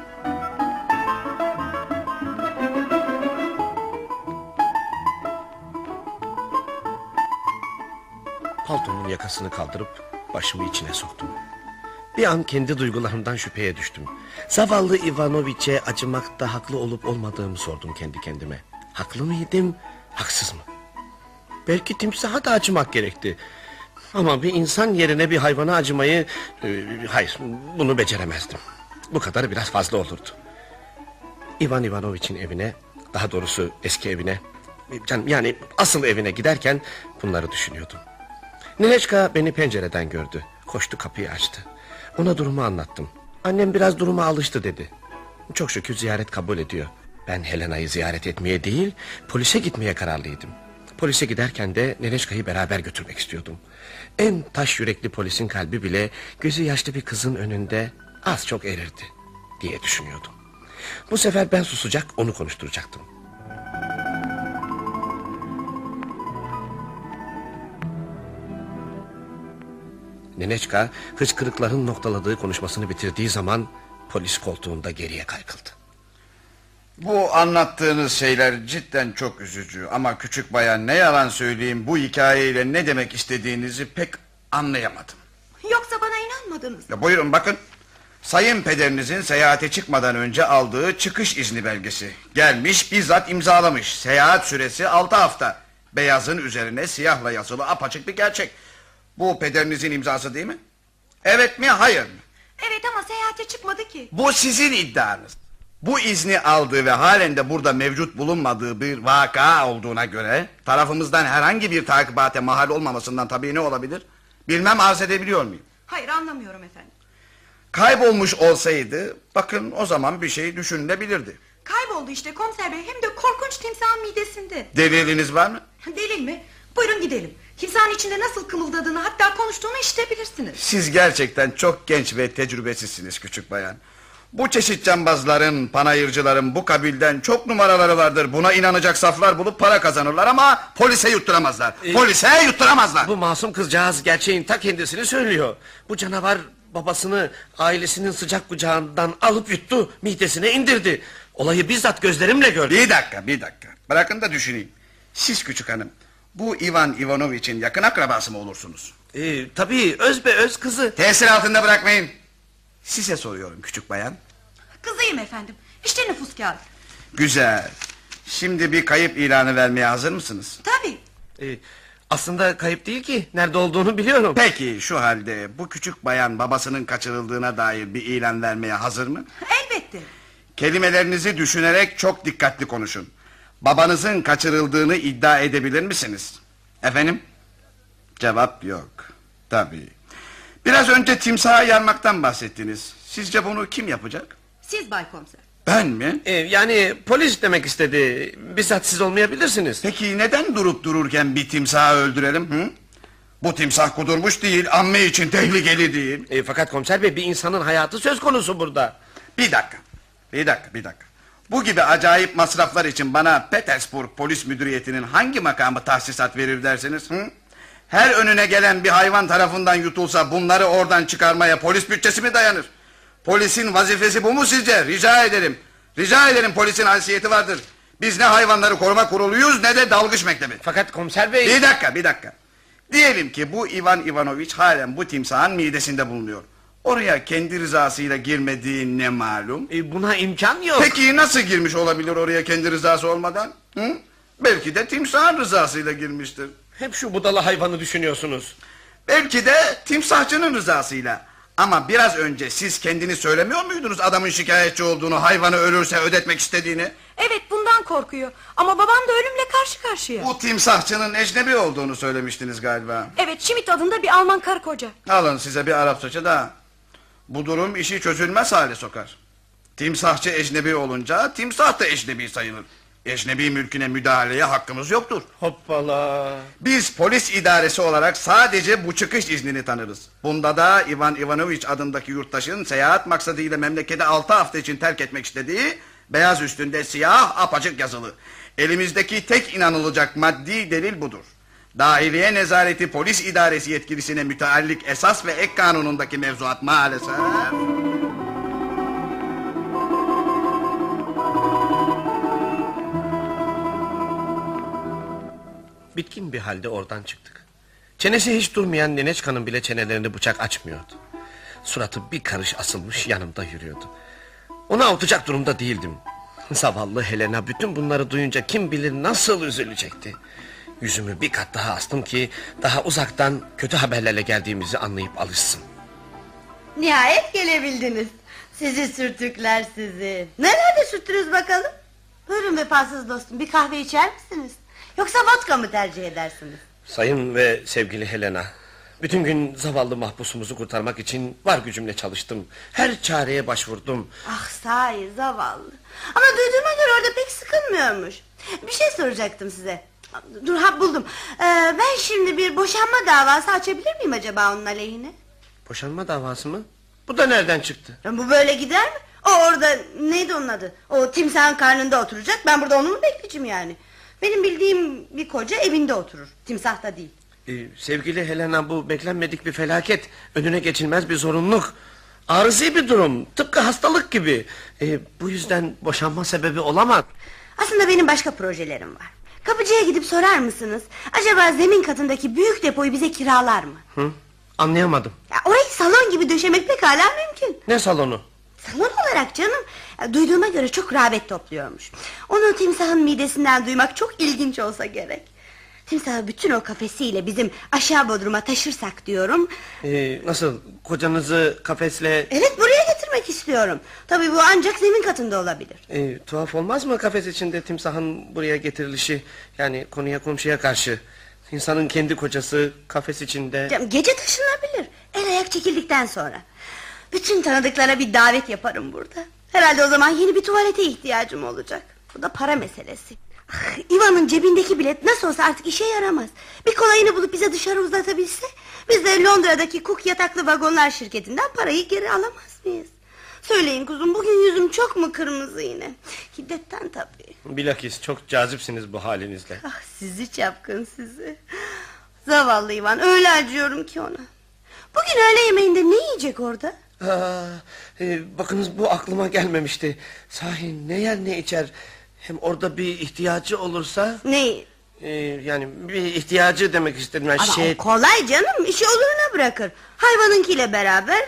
Paltomun yakasını kaldırıp başımı içine soktum. Bir an kendi duygularımdan şüpheye düştüm. Zavallı Ivanoviç'e acımakta haklı olup olmadığımı sordum kendi kendime. Haklı mıydım, haksız mı? Belki timsaha da acımak gerekti. Ama bir insan yerine bir hayvana acımayı... hayır, bunu beceremezdim. Bu kadar biraz fazla olurdu. İvan Ivanoviç'in evine, daha doğrusu eski evine... yani asıl evine giderken bunları düşünüyordum. Nineçka beni pencereden gördü. Koştu, kapıyı açtı. Ona durumu anlattım. Annem biraz duruma alıştı dedi. Çok şükür ziyaret kabul ediyor. Ben Helena'yı ziyaret etmeye değil, polise gitmeye kararlıydım. Polise giderken de Nineçka'yı beraber götürmek istiyordum. En taş yürekli polisin kalbi bile gözü yaşlı bir kızın önünde az çok erirdi diye düşünüyordum. Bu sefer ben susacak, onu konuşturacaktım. Nineçka hıçkırıkların noktaladığı konuşmasını bitirdiği zaman polis koltuğunda geriye kaykıldı. Bu anlattığınız şeyler cidden çok üzücü ama küçük bayan, ne yalan söyleyeyim, bu hikayeyle ne demek istediğinizi pek anlayamadım. Yoksa bana inanmadınız. Ya buyurun bakın. Sayın pederinizin seyahate çıkmadan önce aldığı çıkış izni belgesi. Gelmiş bizzat imzalamış. Seyahat süresi 6 hafta. Beyazın üzerine siyahla yazılı apaçık bir gerçek. Bu pederinizin imzası değil mi? Evet mi, hayır mı? Evet ama seyahate çıkmadı ki. Bu sizin iddianız. Bu izni aldığı ve halen de burada mevcut bulunmadığı bir vaka olduğuna göre... tarafımızdan herhangi bir takibate mahal olmamasından tabii ne olabilir? Bilmem, arz edebiliyor muyum? Hayır, anlamıyorum efendim. Kaybolmuş olsaydı bakın o zaman bir şey düşünülebilirdi. Kayboldu işte komiser bey, hem de korkunç timsahın midesinde. Deliliniz var mı? Delil mi? Buyurun gidelim. Timsahın içinde nasıl kımıldadığını, hatta konuştuğunu işitebilirsiniz. Siz gerçekten çok genç ve tecrübesizsiniz küçük bayan. Bu çeşit cambazların, panayırcıların bu kabilden çok numaraları vardır. Buna inanacak saflar bulup para kazanırlar ama polise yutturamazlar. Polise yutturamazlar. Bu masum kızcağız gerçeğin ta kendisini söylüyor. Bu canavar babasını ailesinin sıcak kucağından alıp yuttu, midesine indirdi. Olayı bizzat gözlerimle gördüm. Bir dakika. Bırakın da düşüneyim. Siz küçük hanım, bu Ivan Ivanoviç'in yakın akrabası mı olursunuz? Tabii, özbeöz kızı. Tesir altında bırakmayın. Size soruyorum küçük bayan. Kızıyım efendim. İşte nüfus kağıdı. Güzel. Şimdi bir kayıp ilanı vermeye hazır mısınız? Tabii. Aslında kayıp değil ki, nerede olduğunu biliyorum. Peki şu halde bu küçük bayan babasının kaçırıldığına dair bir ilan vermeye hazır mı? Elbette. Kelimelerinizi düşünerek çok dikkatli konuşun. Babanızın kaçırıldığını iddia edebilir misiniz? Efendim? Cevap yok. Tabii. Biraz önce timsaha yarmaktan bahsettiniz. Sizce bunu kim yapacak? Siz Bay Komiser. Ben mi? Yani polis demek istedi. Bizzat siz olmayabilirsiniz. Peki neden durup dururken bir timsahı öldürelim? Hı? Bu timsah kudurmuş değil, amme için tehlikeli değil. Fakat komiser bey, bir insanın hayatı söz konusu burada. Bir dakika. Bu gibi acayip masraflar için bana Petersburg Polis Müdüriyeti'nin hangi makamı tahsisat verir dersiniz? Hı? Her önüne gelen bir hayvan tarafından yutulsa bunları oradan çıkarmaya polis bütçesi mi dayanır? Polisin vazifesi bu mu sizce? Rica ederim, polisin haysiyeti vardır. Biz ne hayvanları koruma kuruluyuz ne de dalgıç mektebi. Fakat komiser bey... Bir dakika. Diyelim ki bu Ivan Ivanoviç halen bu timsahın midesinde bulunuyor. Oraya kendi rızasıyla girmediği ne malum? Buna imkan yok. Peki nasıl girmiş olabilir oraya kendi rızası olmadan? Hı? Belki de timsahın rızasıyla girmiştir. Hep şu budala hayvanı düşünüyorsunuz. Belki de timsahçının rızasıyla. Ama biraz önce siz kendini söylemiyor muydunuz adamın şikayetçi olduğunu, hayvanı ölürse ödetmek istediğini? Evet, bundan korkuyor. Ama babam da ölümle karşı karşıya. Bu timsahçının ecnebi olduğunu söylemiştiniz galiba. Evet, Schmidt adında bir Alman karı koca. Alın size bir Arapçacı daha. Bu durum işi çözülmez hale sokar. Timsahçı ecnebi olunca timsah da ecnebi sayılır. Ecnebi mülküne müdahaleye hakkımız yoktur. Hoppala. Biz polis idaresi olarak sadece bu çıkış iznini tanırız. Bunda da Ivan Ivanoviç adındaki yurttaşın seyahat maksadıyla memleketi 6 hafta için terk etmek istediği, beyaz üstünde siyah apaçık yazılı. Elimizdeki tek inanılacak maddi delil budur. Dahiliye Nezareti Polis İdaresi yetkilisine müteallik esas ve ek kanunundaki mevzuat maalesef... Bitkin bir halde oradan çıktık. Çenesi hiç durmayan Neneçka'nın bile çenelerini bıçak açmıyordu. Suratı bir karış asılmış yanımda yürüyordu. Onu avutacak durumda değildim. Zavallı Helena bütün bunları duyunca kim bilir nasıl üzülecekti. Yüzümü bir kat daha astım ki daha uzaktan kötü haberlerle geldiğimizi anlayıp alışsın. Nihayet gelebildiniz. Sizi sürtükler sizi. Nelerde sürttünüz bakalım? Buyurun vefasız dostum, bir kahve içer misiniz? Yoksa vodka mı tercih edersiniz? Sayın ve sevgili Helena, bütün gün zavallı mahpusumuzu kurtarmak için var gücümle çalıştım. Her çareye başvurdum. Ah sahi zavallı. Ama duyduğuma göre orada pek sıkılmıyormuş. Bir şey soracaktım size. Dur buldum. Ben şimdi bir boşanma davası açabilir miyim acaba onun aleyhine? Boşanma davası mı? Bu da nereden çıktı? Bu böyle gider mi? O orada neydi onun adı? O timsahın karnında oturacak. Ben burada onu mu bekleyeceğim yani? Benim bildiğim bir koca evinde oturur. Timsahta değil. Sevgili Helena, bu beklenmedik bir felaket. Önüne geçilmez bir zorunluluk. Arızi bir durum. Tıpkı hastalık gibi. Bu yüzden boşanma sebebi olamaz. Aslında benim başka projelerim var. Kapıcıya gidip sorar mısınız? Acaba zemin katındaki büyük depoyu bize kiralar mı? Hı? Anlayamadım. Ya, orayı salon gibi döşemek pekala mümkün. Ne salonu? Salon olarak canım. Ya, duyduğuma göre çok rağbet topluyormuş. Onu timsahın midesinden duymak çok ilginç olsa gerek. Timsahı bütün o kafesiyle bizim aşağı bodruma taşırsak diyorum. Nasıl? Kocanızı kafesle... Evet, buraya getirmek istiyorum. Tabii bu ancak zemin katında olabilir. Tuhaf olmaz mı kafes içinde timsahın buraya getirilişi? Yani konuya komşuya karşı. İnsanın kendi kocası kafes içinde... Canım, gece taşınabilir. El ayak çekildikten sonra. Bütün tanıdıklara bir davet yaparım burada. Herhalde o zaman yeni bir tuvalete ihtiyacım olacak. Bu da para meselesi. Ivan'ın cebindeki bilet nasıl olsa artık işe yaramaz. Bir kolayını bulup bize dışarı uzatabilse... biz de Londra'daki Cook yataklı vagonlar şirketinden parayı geri alamaz mıyız? Söyleyin kuzum, bugün yüzüm çok mu kırmızı yine? Hiddetten tabii. Bilakis çok cazipsiniz bu halinizle. Ah, sizi çapkın sizi. Zavallı Ivan, öyle acıyorum ki ona. Bugün öğle yemeğinde ne yiyecek orada? Bakınız bu aklıma gelmemişti. Sahi ne yer ne içer. Hem orada bir ihtiyacı olursa... Ne? Yani bir ihtiyacı demek istedim. Ama o kolay canım, işi oluruna bırakır. Hayvanınkiyle beraber...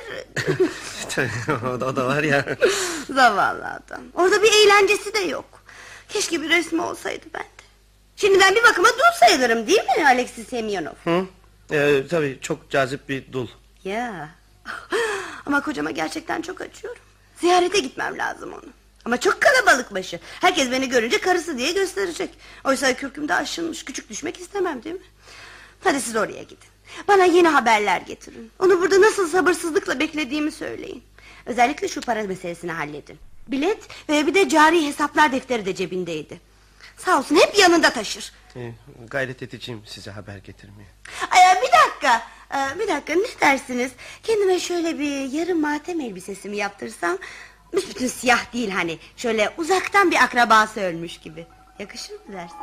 o da var ya. Zavallı adam. Orada bir eğlencesi de yok. Keşke bir resmi olsaydı bende. Şimdi ben bir bakıma dul sayılırım değil mi Alexis Semyonov? Tabii çok cazip bir dul. Ya. Ama kocama gerçekten çok acıyorum. Ziyarete gitmem lazım onu. Ama çok kalabalık başı. Herkes beni görünce karısı diye gösterecek. Oysa kürkümde aşınmış, küçük düşmek istemem değil mi? Hadi siz oraya gidin. Bana yeni haberler getirin. Onu burada nasıl sabırsızlıkla beklediğimi söyleyin. Özellikle şu para meselesini halledin. Bilet ve bir de cari hesaplar defteri de cebindeydi. Sağ olsun, hep yanında taşır. Gayret edeceğim size haber getirmeye. Bir dakika ne dersiniz? Kendime şöyle bir yarım matem elbisesi mi yaptırsam? Büsbütün siyah değil hani. Şöyle uzaktan bir akrabası ölmüş gibi. Yakışır mı dersiniz?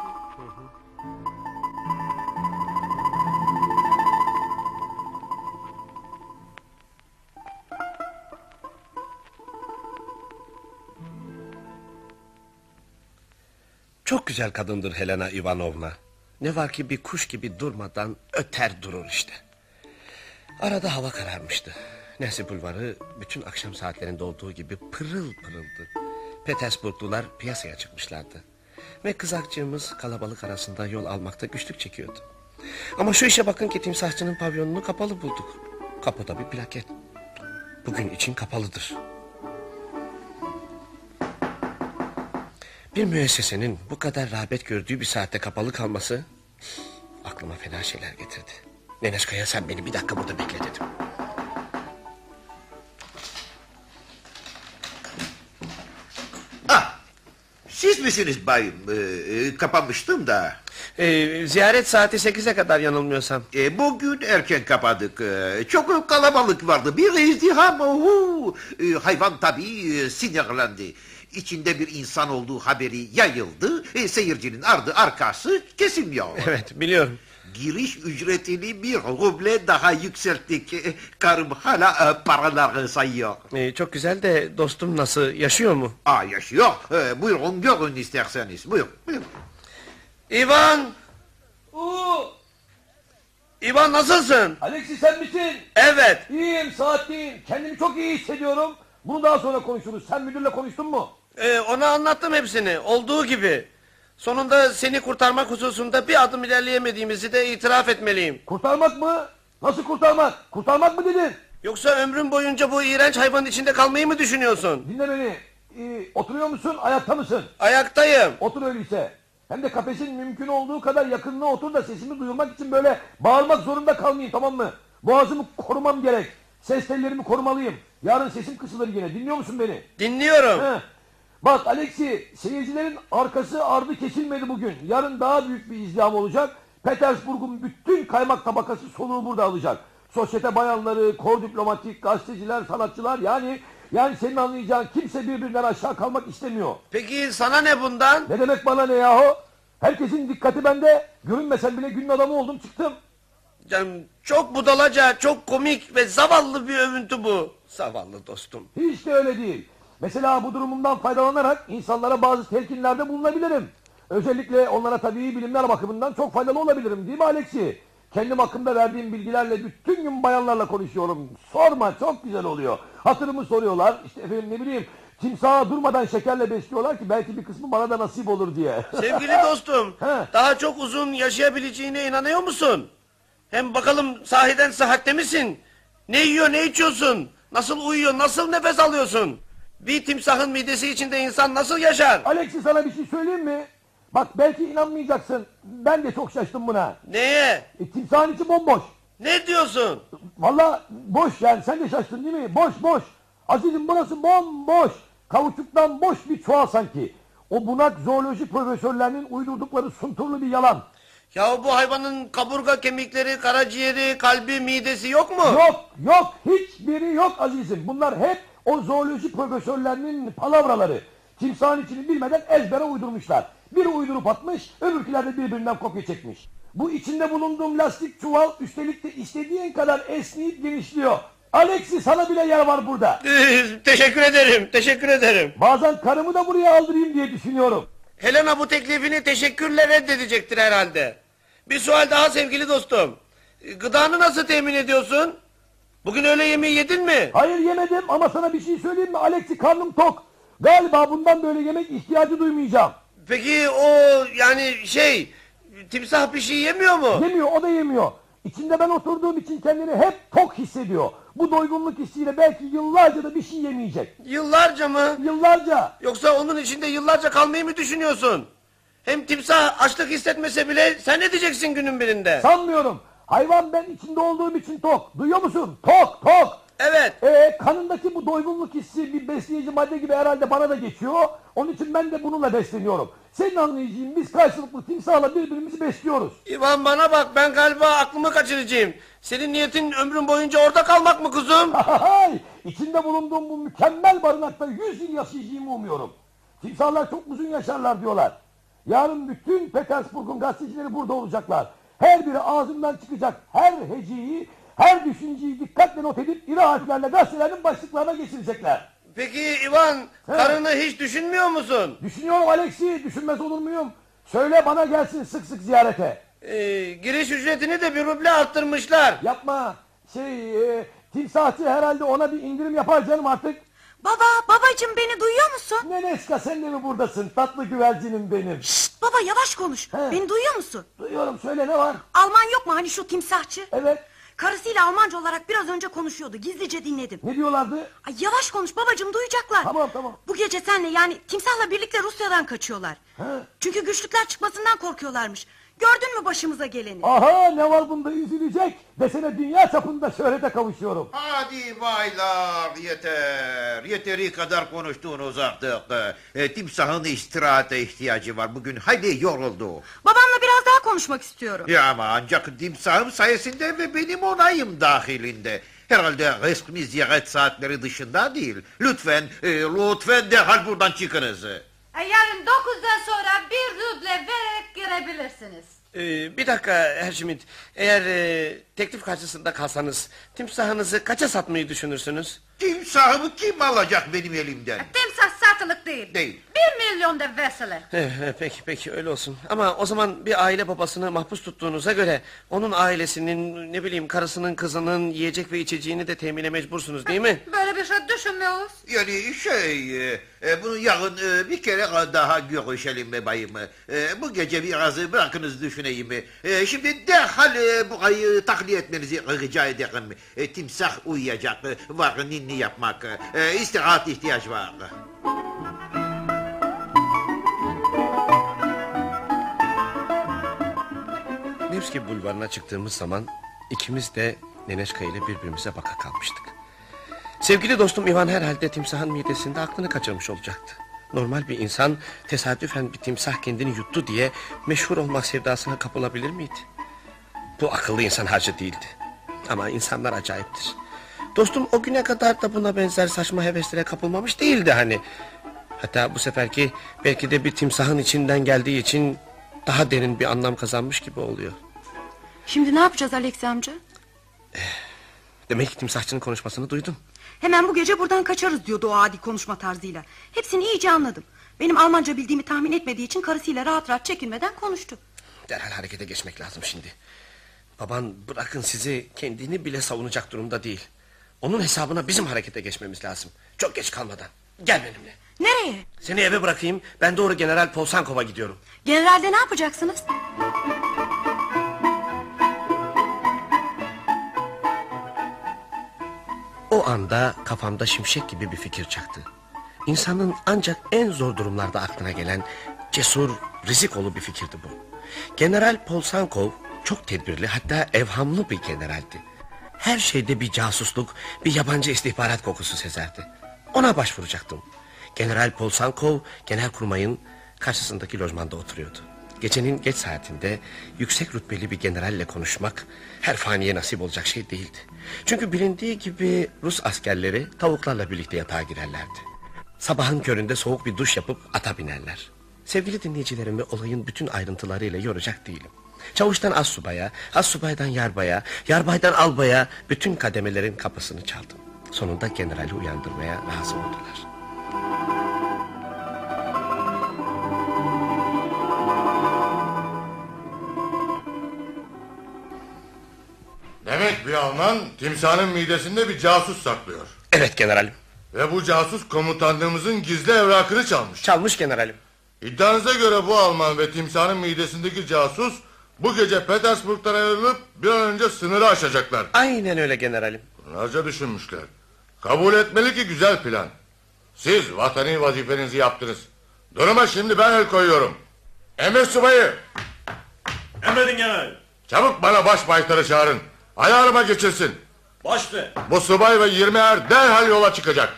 Çok güzel kadındır Helena Ivanovna. Ne var ki bir kuş gibi durmadan öter durur işte. Arada hava kararmıştı. Nevski Bulvarı bütün akşam saatlerinde olduğu gibi pırıl pırıldı. Petersburglular piyasaya çıkmışlardı. Ve kızakçığımız kalabalık arasında yol almakta güçlük çekiyordu. Ama şu işe bakın ki timsahçının pavyonunu kapalı bulduk. Kapıda bir plaket. Bugün için kapalıdır. Bir müessesenin bu kadar rağbet gördüğü bir saatte kapalı kalması aklıma fena şeyler getirdi. Neneşka'ya sen beni bir dakika burada bekle dedim. Siz misiniz bayım? Kapamıştım da. Ziyaret saati 8'e kadar yanılmıyorsam. Bugün erken kapadık. Çok kalabalık vardı. Bir izdiham. Hayvan tabii sinirlendi. İçinde bir insan olduğu haberi yayıldı. Seyircinin ardı arkası kesilmiyor. Evet, biliyorum. Giriş ücretini 1 ruble daha yükselttik. Karım hala paraları sayıyor. Çok güzel de dostum nasıl, yaşıyor mu? Yaşıyor. Buyurun görün isterseniz. Buyurun. İvan! İvan nasılsın? Alexi sen misin? Evet. İyiyim, saatliyim. Kendimi çok iyi hissediyorum. Bunu daha sonra konuşuruz. Sen müdürle konuştun mu? Ona anlattım hepsini. Olduğu gibi. Sonunda seni kurtarmak hususunda bir adım ilerleyemediğimizi de itiraf etmeliyim. Kurtarmak mı? Nasıl kurtarmak? Kurtarmak mı dedin? Yoksa ömrün boyunca bu iğrenç hayvanın içinde kalmayı mı düşünüyorsun? Dinle beni. Oturuyor musun? Ayakta mısın? Ayaktayım. Otur öyleyse. Hem de kafesin mümkün olduğu kadar yakınına otur da sesimi duyurmak için böyle bağırmak zorunda kalmayayım, tamam mı? Boğazımı korumam gerek. Ses tellerimi korumalıyım. Yarın sesim kısılır yine. Dinliyor musun beni? Dinliyorum. Bak Alexi, seyircilerin arkası ardı kesilmedi bugün. Yarın daha büyük bir izdiham olacak. Petersburg'un bütün kaymak tabakası soluğu burada alacak. Sosyete bayanları, kor diplomatik, gazeteciler, sanatçılar, yani senin anlayacağın kimse birbirinden aşağı kalmak istemiyor. Peki sana ne bundan? Ne demek bana ne yahu? Herkesin dikkati bende. Görünmesen bile günün adamı oldum, çıktım. Canım, çok budalaca, çok komik ve zavallı bir övüntü bu. Zavallı dostum. Hiç de öyle değil. Mesela bu durumumdan faydalanarak insanlara bazı telkinlerde bulunabilirim. Özellikle onlara tabii bilimler bakımından çok faydalı olabilirim, değil mi Alexi? Kendim hakkında verdiğim bilgilerle bütün gün bayanlarla konuşuyorum. Sorma, çok güzel oluyor. Hatırımı soruyorlar. İşte efendim ne bileyim, timsahı durmadan şekerle besliyorlar ki belki bir kısmı bana da nasip olur diye. Sevgili dostum, daha çok uzun yaşayabileceğine inanıyor musun? Hem bakalım sahiden sıhhatte misin? Ne yiyor, ne içiyorsun? Nasıl uyuyor, nasıl nefes alıyorsun? Bir timsahın midesi içinde insan nasıl yaşar? Alexi, sana bir şey söyleyeyim mi? Bak belki inanmayacaksın. Ben de çok şaştım buna. Neye? Timsahın içi bomboş. Ne diyorsun? Vallahi boş yani, sen de şaştın değil mi? Boş. Azizim, burası bomboş. Kauçuktan boş bir çuval sanki. O bunak zooloji profesörlerinin uydurdukları sunturlu bir yalan. Ya bu hayvanın kaburga kemikleri, karaciğeri, kalbi, midesi yok mu? Yok. Hiçbiri yok azizim. Bunlar hep o zooloji profesörlerinin palavraları. Timsahın içini bilmeden ezbere uydurmuşlar. Biri uydurup atmış, öbürküler de birbirinden kopya çekmiş. Bu içinde bulunduğum lastik çuval üstelik de istediğin kadar esneyip genişliyor. Alexi, sana bile yer var burada. Teşekkür ederim. Bazen karımı da buraya aldırayım diye düşünüyorum. Helena bu teklifini teşekkürle reddedecektir herhalde. Bir sual daha sevgili dostum. Gıdanı nasıl temin ediyorsun? Bugün öğle yemeği yedin mi? Hayır, yemedim ama sana bir şey söyleyeyim mi Alexi, karnım tok. Galiba bundan böyle yemek ihtiyacı duymayacağım. Peki o yani timsah bir şey yemiyor mu? Yemiyor, o da yemiyor. İçinde ben oturduğum için kendini hep tok hissediyor. Bu doygunluk hissiyle belki yıllarca da bir şey yemeyecek. Yıllarca mı? Yıllarca. Yoksa onun içinde yıllarca kalmayı mı düşünüyorsun? Hem timsah açlık hissetmese bile sen ne diyeceksin günün birinde? Sanmıyorum. Hayvan ben içinde olduğum için tok. Duyuyor musun? Tok. Evet. Kanındaki bu doygunluk hissi bir besleyici madde gibi herhalde bana da geçiyor. Onun için ben de bununla besleniyorum. Senin anlayacağın, biz karşılıklı timsahla birbirimizi besliyoruz. İvan, bana bak, ben galiba aklımı kaçıracağım. Senin niyetin ömrün boyunca orada kalmak mı kuzum? İçinde bulunduğum bu mükemmel barınakta 100 yıl yaşayacağımı umuyorum. Timsahlar çok uzun yaşarlar diyorlar. Yarın bütün Petersburg'un gazetecileri burada olacaklar. Her biri ağzından çıkacak her heceyi, her düşünceyi dikkatle not edip iri harflerle gazetelerin başlıklarına geçirecekler. Peki İvan, karını hiç düşünmüyor musun? Düşünüyorum Alexi, düşünmez olur muyum? Söyle bana gelsin sık sık ziyarete. Giriş ücretini de 1 ruble arttırmışlar. Yapma. Timsahçı herhalde ona bir indirim yapar canım artık. Babacığım, beni duyuyor musun? Neneşka, sen de mi buradasın? Tatlı güvercinim benim. Şşt baba, yavaş konuş. Beni duyuyor musun? Duyuyorum, söyle, ne var? Alman yok mu hani, şu timsahçı? Evet. Karısıyla Almanca olarak biraz önce konuşuyordu. Gizlice dinledim. Ne diyorlardı? Ay, yavaş konuş babacığım, duyacaklar. Tamam. Bu gece senle, yani timsahla birlikte Rusya'dan kaçıyorlar. He? Çünkü güçlükler çıkmasından korkuyorlarmış. Gördün mü başımıza geleni? Aha, ne var bunda üzülecek? Desene dünya çapında şöhrete kavuşuyorum. Hadi baylar, yeter. Yeteri kadar konuştuğunuz artık. Timsahın istirahate ihtiyacı var. Bugün hayli yoruldu. Babamla biraz daha konuşmak istiyorum. Ya ama ancak timsahım sayesinde ve benim onayım dahilinde. Herhalde resmi ziyaret saatleri dışında değil. Lütfen derhal buradan çıkınız. Yarın 9'dan sonra 1 ruble vererek girebilirsiniz. Bir dakika Herr Schmidt. Eğer teklif karşısında kalsanız timsahınızı kaça satmayı düşünürsünüz? Timsahımı kim alacak benim elimden? Timsah satılık değil. Değil. 1 milyon da verseler. Peki öyle olsun. Ama o zaman bir aile babasını mahpus tuttuğunuza göre onun ailesinin, ne bileyim, karısının, kızının yiyecek ve içeceğini de temine mecbursunuz değil mi? Böyle bir şey düşünmüyoruz. Yani bunu yarın bir kere daha görüşelim bayım. Bu gece biraz bırakınız düşüneyim. Şimdi derhal burayı tahliye etmenizi rica ederim. Timsah uyuyacak, var ninni yapmak. İstirahat ihtiyaç var. Nevski bulvarına çıktığımız zaman ikimiz de Neneşka ile birbirimize baka kalmıştık. Sevgili dostum Ivan herhalde timsahın midesinde aklını kaçırmış olacaktı. Normal bir insan tesadüfen bir timsah kendini yuttu diye meşhur olmak sevdasına kapılabilir miydi? Bu akıllı insan harcı değildi. Ama insanlar acayiptir. Dostum o güne kadar da buna benzer saçma heveslere kapılmamış değildi hani. Hatta bu seferki belki de bir timsahın içinden geldiği için daha derin bir anlam kazanmış gibi oluyor. Şimdi ne yapacağız Alexi amca? Demek ki timsahçının konuşmasını duydun. Hemen bu gece buradan kaçarız diyordu o adi konuşma tarzıyla. Hepsini iyice anladım. Benim Almanca bildiğimi tahmin etmediği için karısıyla rahat rahat çekinmeden konuştu. Derhal harekete geçmek lazım şimdi. Baban bırakın sizi, kendini bile savunacak durumda değil. Onun hesabına bizim harekete geçmemiz lazım. Çok geç kalmadan. Gel benimle. Nereye? Seni eve bırakayım. Ben doğru General Polsankov'a gidiyorum. Generalde ne yapacaksınız? O anda kafamda şimşek gibi bir fikir çaktı. İnsanın ancak en zor durumlarda aklına gelen cesur, rizikolu bir fikirdi bu. General Polsankov çok tedbirli, hatta evhamlı bir generaldi. Her şeyde bir casusluk, bir yabancı istihbarat kokusu sezerdi. Ona başvuracaktım. General Polsankov, Genelkurmay'ın karşısındaki lojmanda oturuyordu. Gecenin geç saatinde yüksek rütbeli bir generalle konuşmak her faniye nasip olacak şey değildi. Çünkü bilindiği gibi Rus askerleri tavuklarla birlikte yatağa girerlerdi. Sabahın köründe soğuk bir duş yapıp ata binerler. Sevgili dinleyicilerimi olayın bütün ayrıntılarıyla yoracak değilim. Çavuştan astsubaya, astsubaydan yarbaya, yarbaydan albaya bütün kademelerin kapısını çaldım. Sonunda generali uyandırmaya razı oldular. Demek bir Alman timsahın midesinde bir casus saklıyor. Evet generalim. Ve bu casus komutanlığımızın gizli evrakını çalmış. Çalmış generalim. İddianıza göre bu Alman ve timsahın midesindeki casus bu gece Petersburg'dan ayrılıp bir an önce sınırı aşacaklar. Aynen öyle generalim. Bunlarca düşünmüşler. Kabul etmeli ki güzel plan. Siz vatani vazifenizi yaptınız. Duruma şimdi ben el koyuyorum. Emir subayı. Emredin general. Çabuk bana başbaytarı çağırın. Ayarıma geçirsin. Başla. Bu subay ve 20 er derhal yola çıkacak.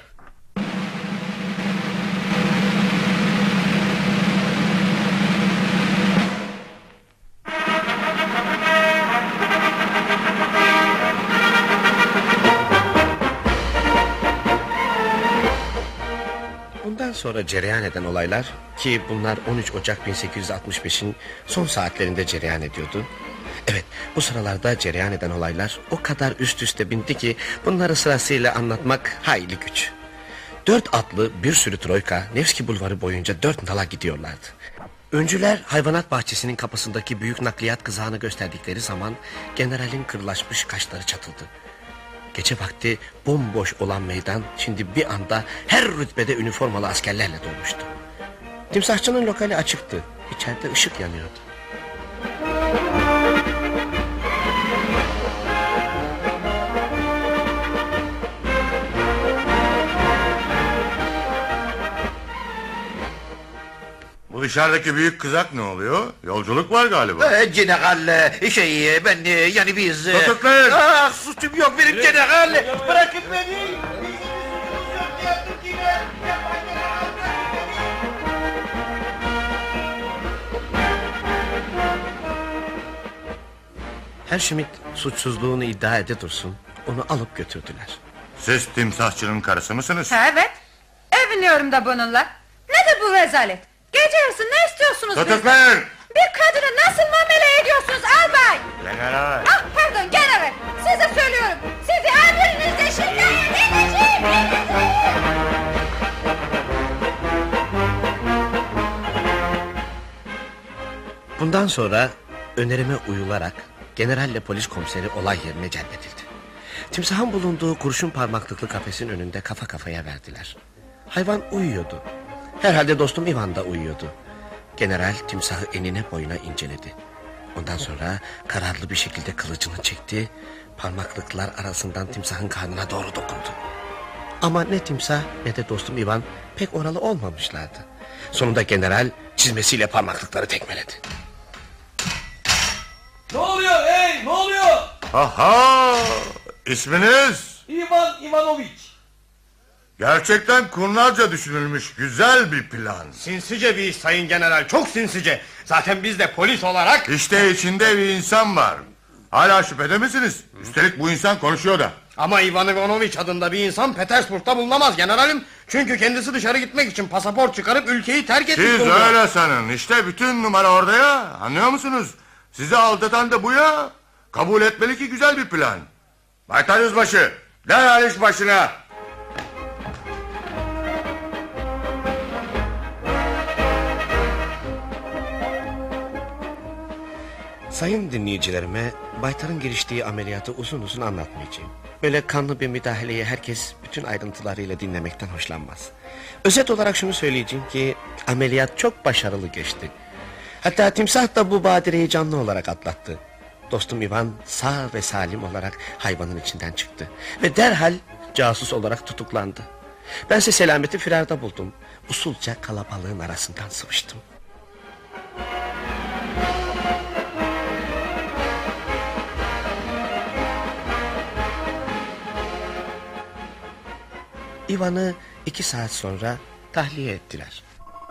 Bundan sonra cereyan eden olaylar, ki bunlar 13 Ocak 1865'in son saatlerinde cereyan ediyordu. Evet, bu sıralarda cereyan eden olaylar o kadar üst üste bindi ki bunları sırasıyla anlatmak hayli güç. 4 atlı bir sürü troika Nevski bulvarı boyunca 4 nala gidiyorlardı. Öncüler hayvanat bahçesinin kapısındaki büyük nakliyat kızağını gösterdikleri zaman generalin kırlaşmış kaşları çatıldı. Gece vakti bomboş olan meydan şimdi bir anda her rütbede üniformalı askerlerle dolmuştu. Timsahçının lokali açıktı. İçeride ışık yanıyordu. dışarıdaki büyük kızak ne oluyor? Yolculuk var galiba. General ben yani biz... Tutuklayın. Ah suçum yok benim general. Bırakın beni. Herr Schmidt suçsuzluğunu iddia ede dursun, onu alıp götürdüler. Siz timsahçının karısı mısınız? Evet. Evleniyorum da bununla. Nedir bu rezalet? Gece yarısı ne istiyorsunuz Tutuklayın. Bir kadını nasıl muamele ediyorsunuz albay? General. Ah pardon general. Size söylüyorum. Sizi emrinizde şikayet edeceğim. Bundan sonra önerime uyularak generalle polis komiseri olay yerine celbedildi. Timsahın bulunduğu kurşun parmaklıklı kafesin önünde kafa kafaya verdiler. Hayvan uyuyordu. Herhalde dostum Ivan da uyuyordu. General timsahı enine boyuna inceledi. Ondan sonra kararlı bir şekilde kılıcını çekti. Parmaklıklar arasından timsahın karnına doğru dokundu. Ama ne timsah ne de dostum Ivan pek oralı olmamışlardı. Sonunda general çizmesiyle parmaklıkları tekmeledi. Ne oluyor hey ne oluyor? Aha! İsminiz? İvan Ivanoviç. Gerçekten kurnazca düşünülmüş güzel bir plan. Sinsice bir iş sayın general, çok sinsice. Zaten biz de polis olarak... İşte içinde bir insan var. Hala şüphede misiniz? Üstelik bu insan konuşuyor da. Ama Ivan Ivanoviç adında bir insan Petersburg'da bulunamaz generalim. Çünkü kendisi dışarı gitmek için pasaport çıkarıp ülkeyi terk etmiş. Siz bulunuyor. öyle sanın. İşte bütün numara orada ya. Anlıyor musunuz? Sizi aldatan da bu ya. Kabul etmeli ki güzel bir plan. Baytar Yüzbaşı, derhal iş başına. Sayın dinleyicilerime Baytar'ın giriştiği ameliyatı uzun uzun anlatmayacağım. Böyle kanlı bir müdahaleyi herkes bütün ayrıntılarıyla dinlemekten hoşlanmaz. Özet olarak şunu söyleyeceğim ki ameliyat çok başarılı geçti. Hatta timsah da bu badireyi canlı olarak atlattı. Dostum Ivan sağ ve salim olarak hayvanın içinden çıktı. Ve derhal casus olarak tutuklandı. Bense selameti firarda buldum. Usulca kalabalığın arasından sıvıştım. Ivan'ı 2 saat sonra tahliye ettiler.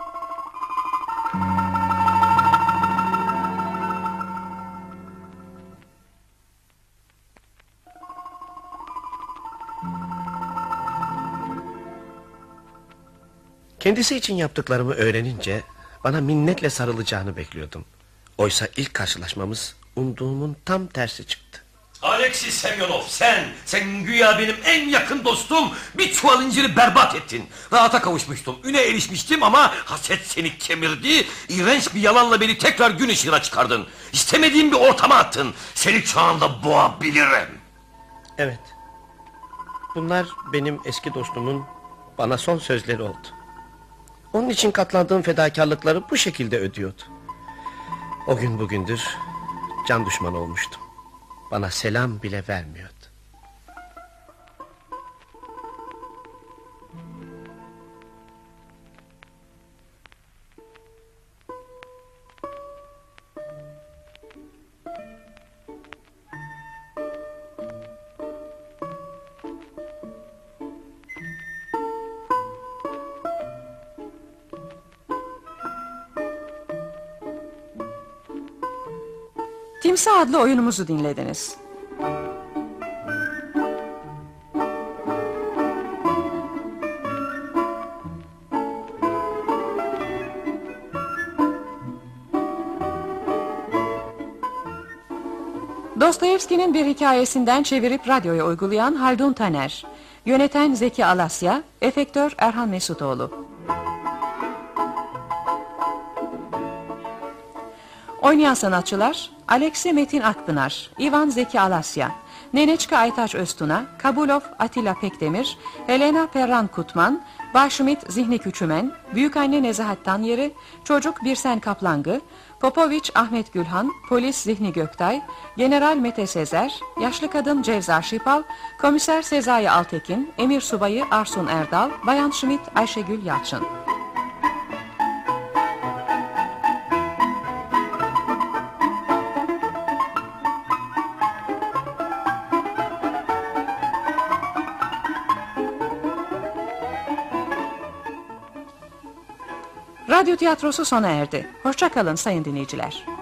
Kendisi için yaptıklarımı öğrenince bana minnetle sarılacağını bekliyordum. Oysa ilk karşılaşmamız umduğumun tam tersi çıktı. Alexis Semyonov sen güya benim en yakın dostum, bir çuval inciri berbat ettin. Rahata kavuşmuştum, üne erişmiştim ama haset seni kemirdi. İğrenç bir yalanla beni tekrar gün ışığına çıkardın. İstemediğim bir ortama attın. Seni çağında boğabilirim. Evet. Bunlar benim eski dostumun bana son sözleri oldu. Onun için katlandığım fedakarlıkları bu şekilde ödüyordu. O gün bugündür can düşmanı olmuştum. Bana selam bile vermiyordu. Timsah adlı oyunumuzu dinlediniz. Dostoyevski'nin bir hikayesinden çevirip radyoya uygulayan Haldun Taner, yöneten Zeki Alasya, efektör Erhan Mesutoğlu. Oynayan sanatçılar: Alexi Metin Akpınar, Ivan Zeki Alasya, Neneçka Aytaç Öztuna, Kabulov Atilla Pekdemir, Helena Perran Kutman, Başümit Zihni Küçümen, Büyükanne Nezahat Tanyeri, Çocuk Birsen Kaplangı, Popoviç Ahmet Gülhan, Polis Zihni Göktay, General Mete Sezer, Yaşlı Kadın Cevza Şipal, Komiser Sezai Altekin, Emir Subayı Arsun Erdal, Bayan Schmidt Ayşegül Yalçın. Radyo tiyatrosu sona erdi. Hoşça kalın sayın dinleyiciler.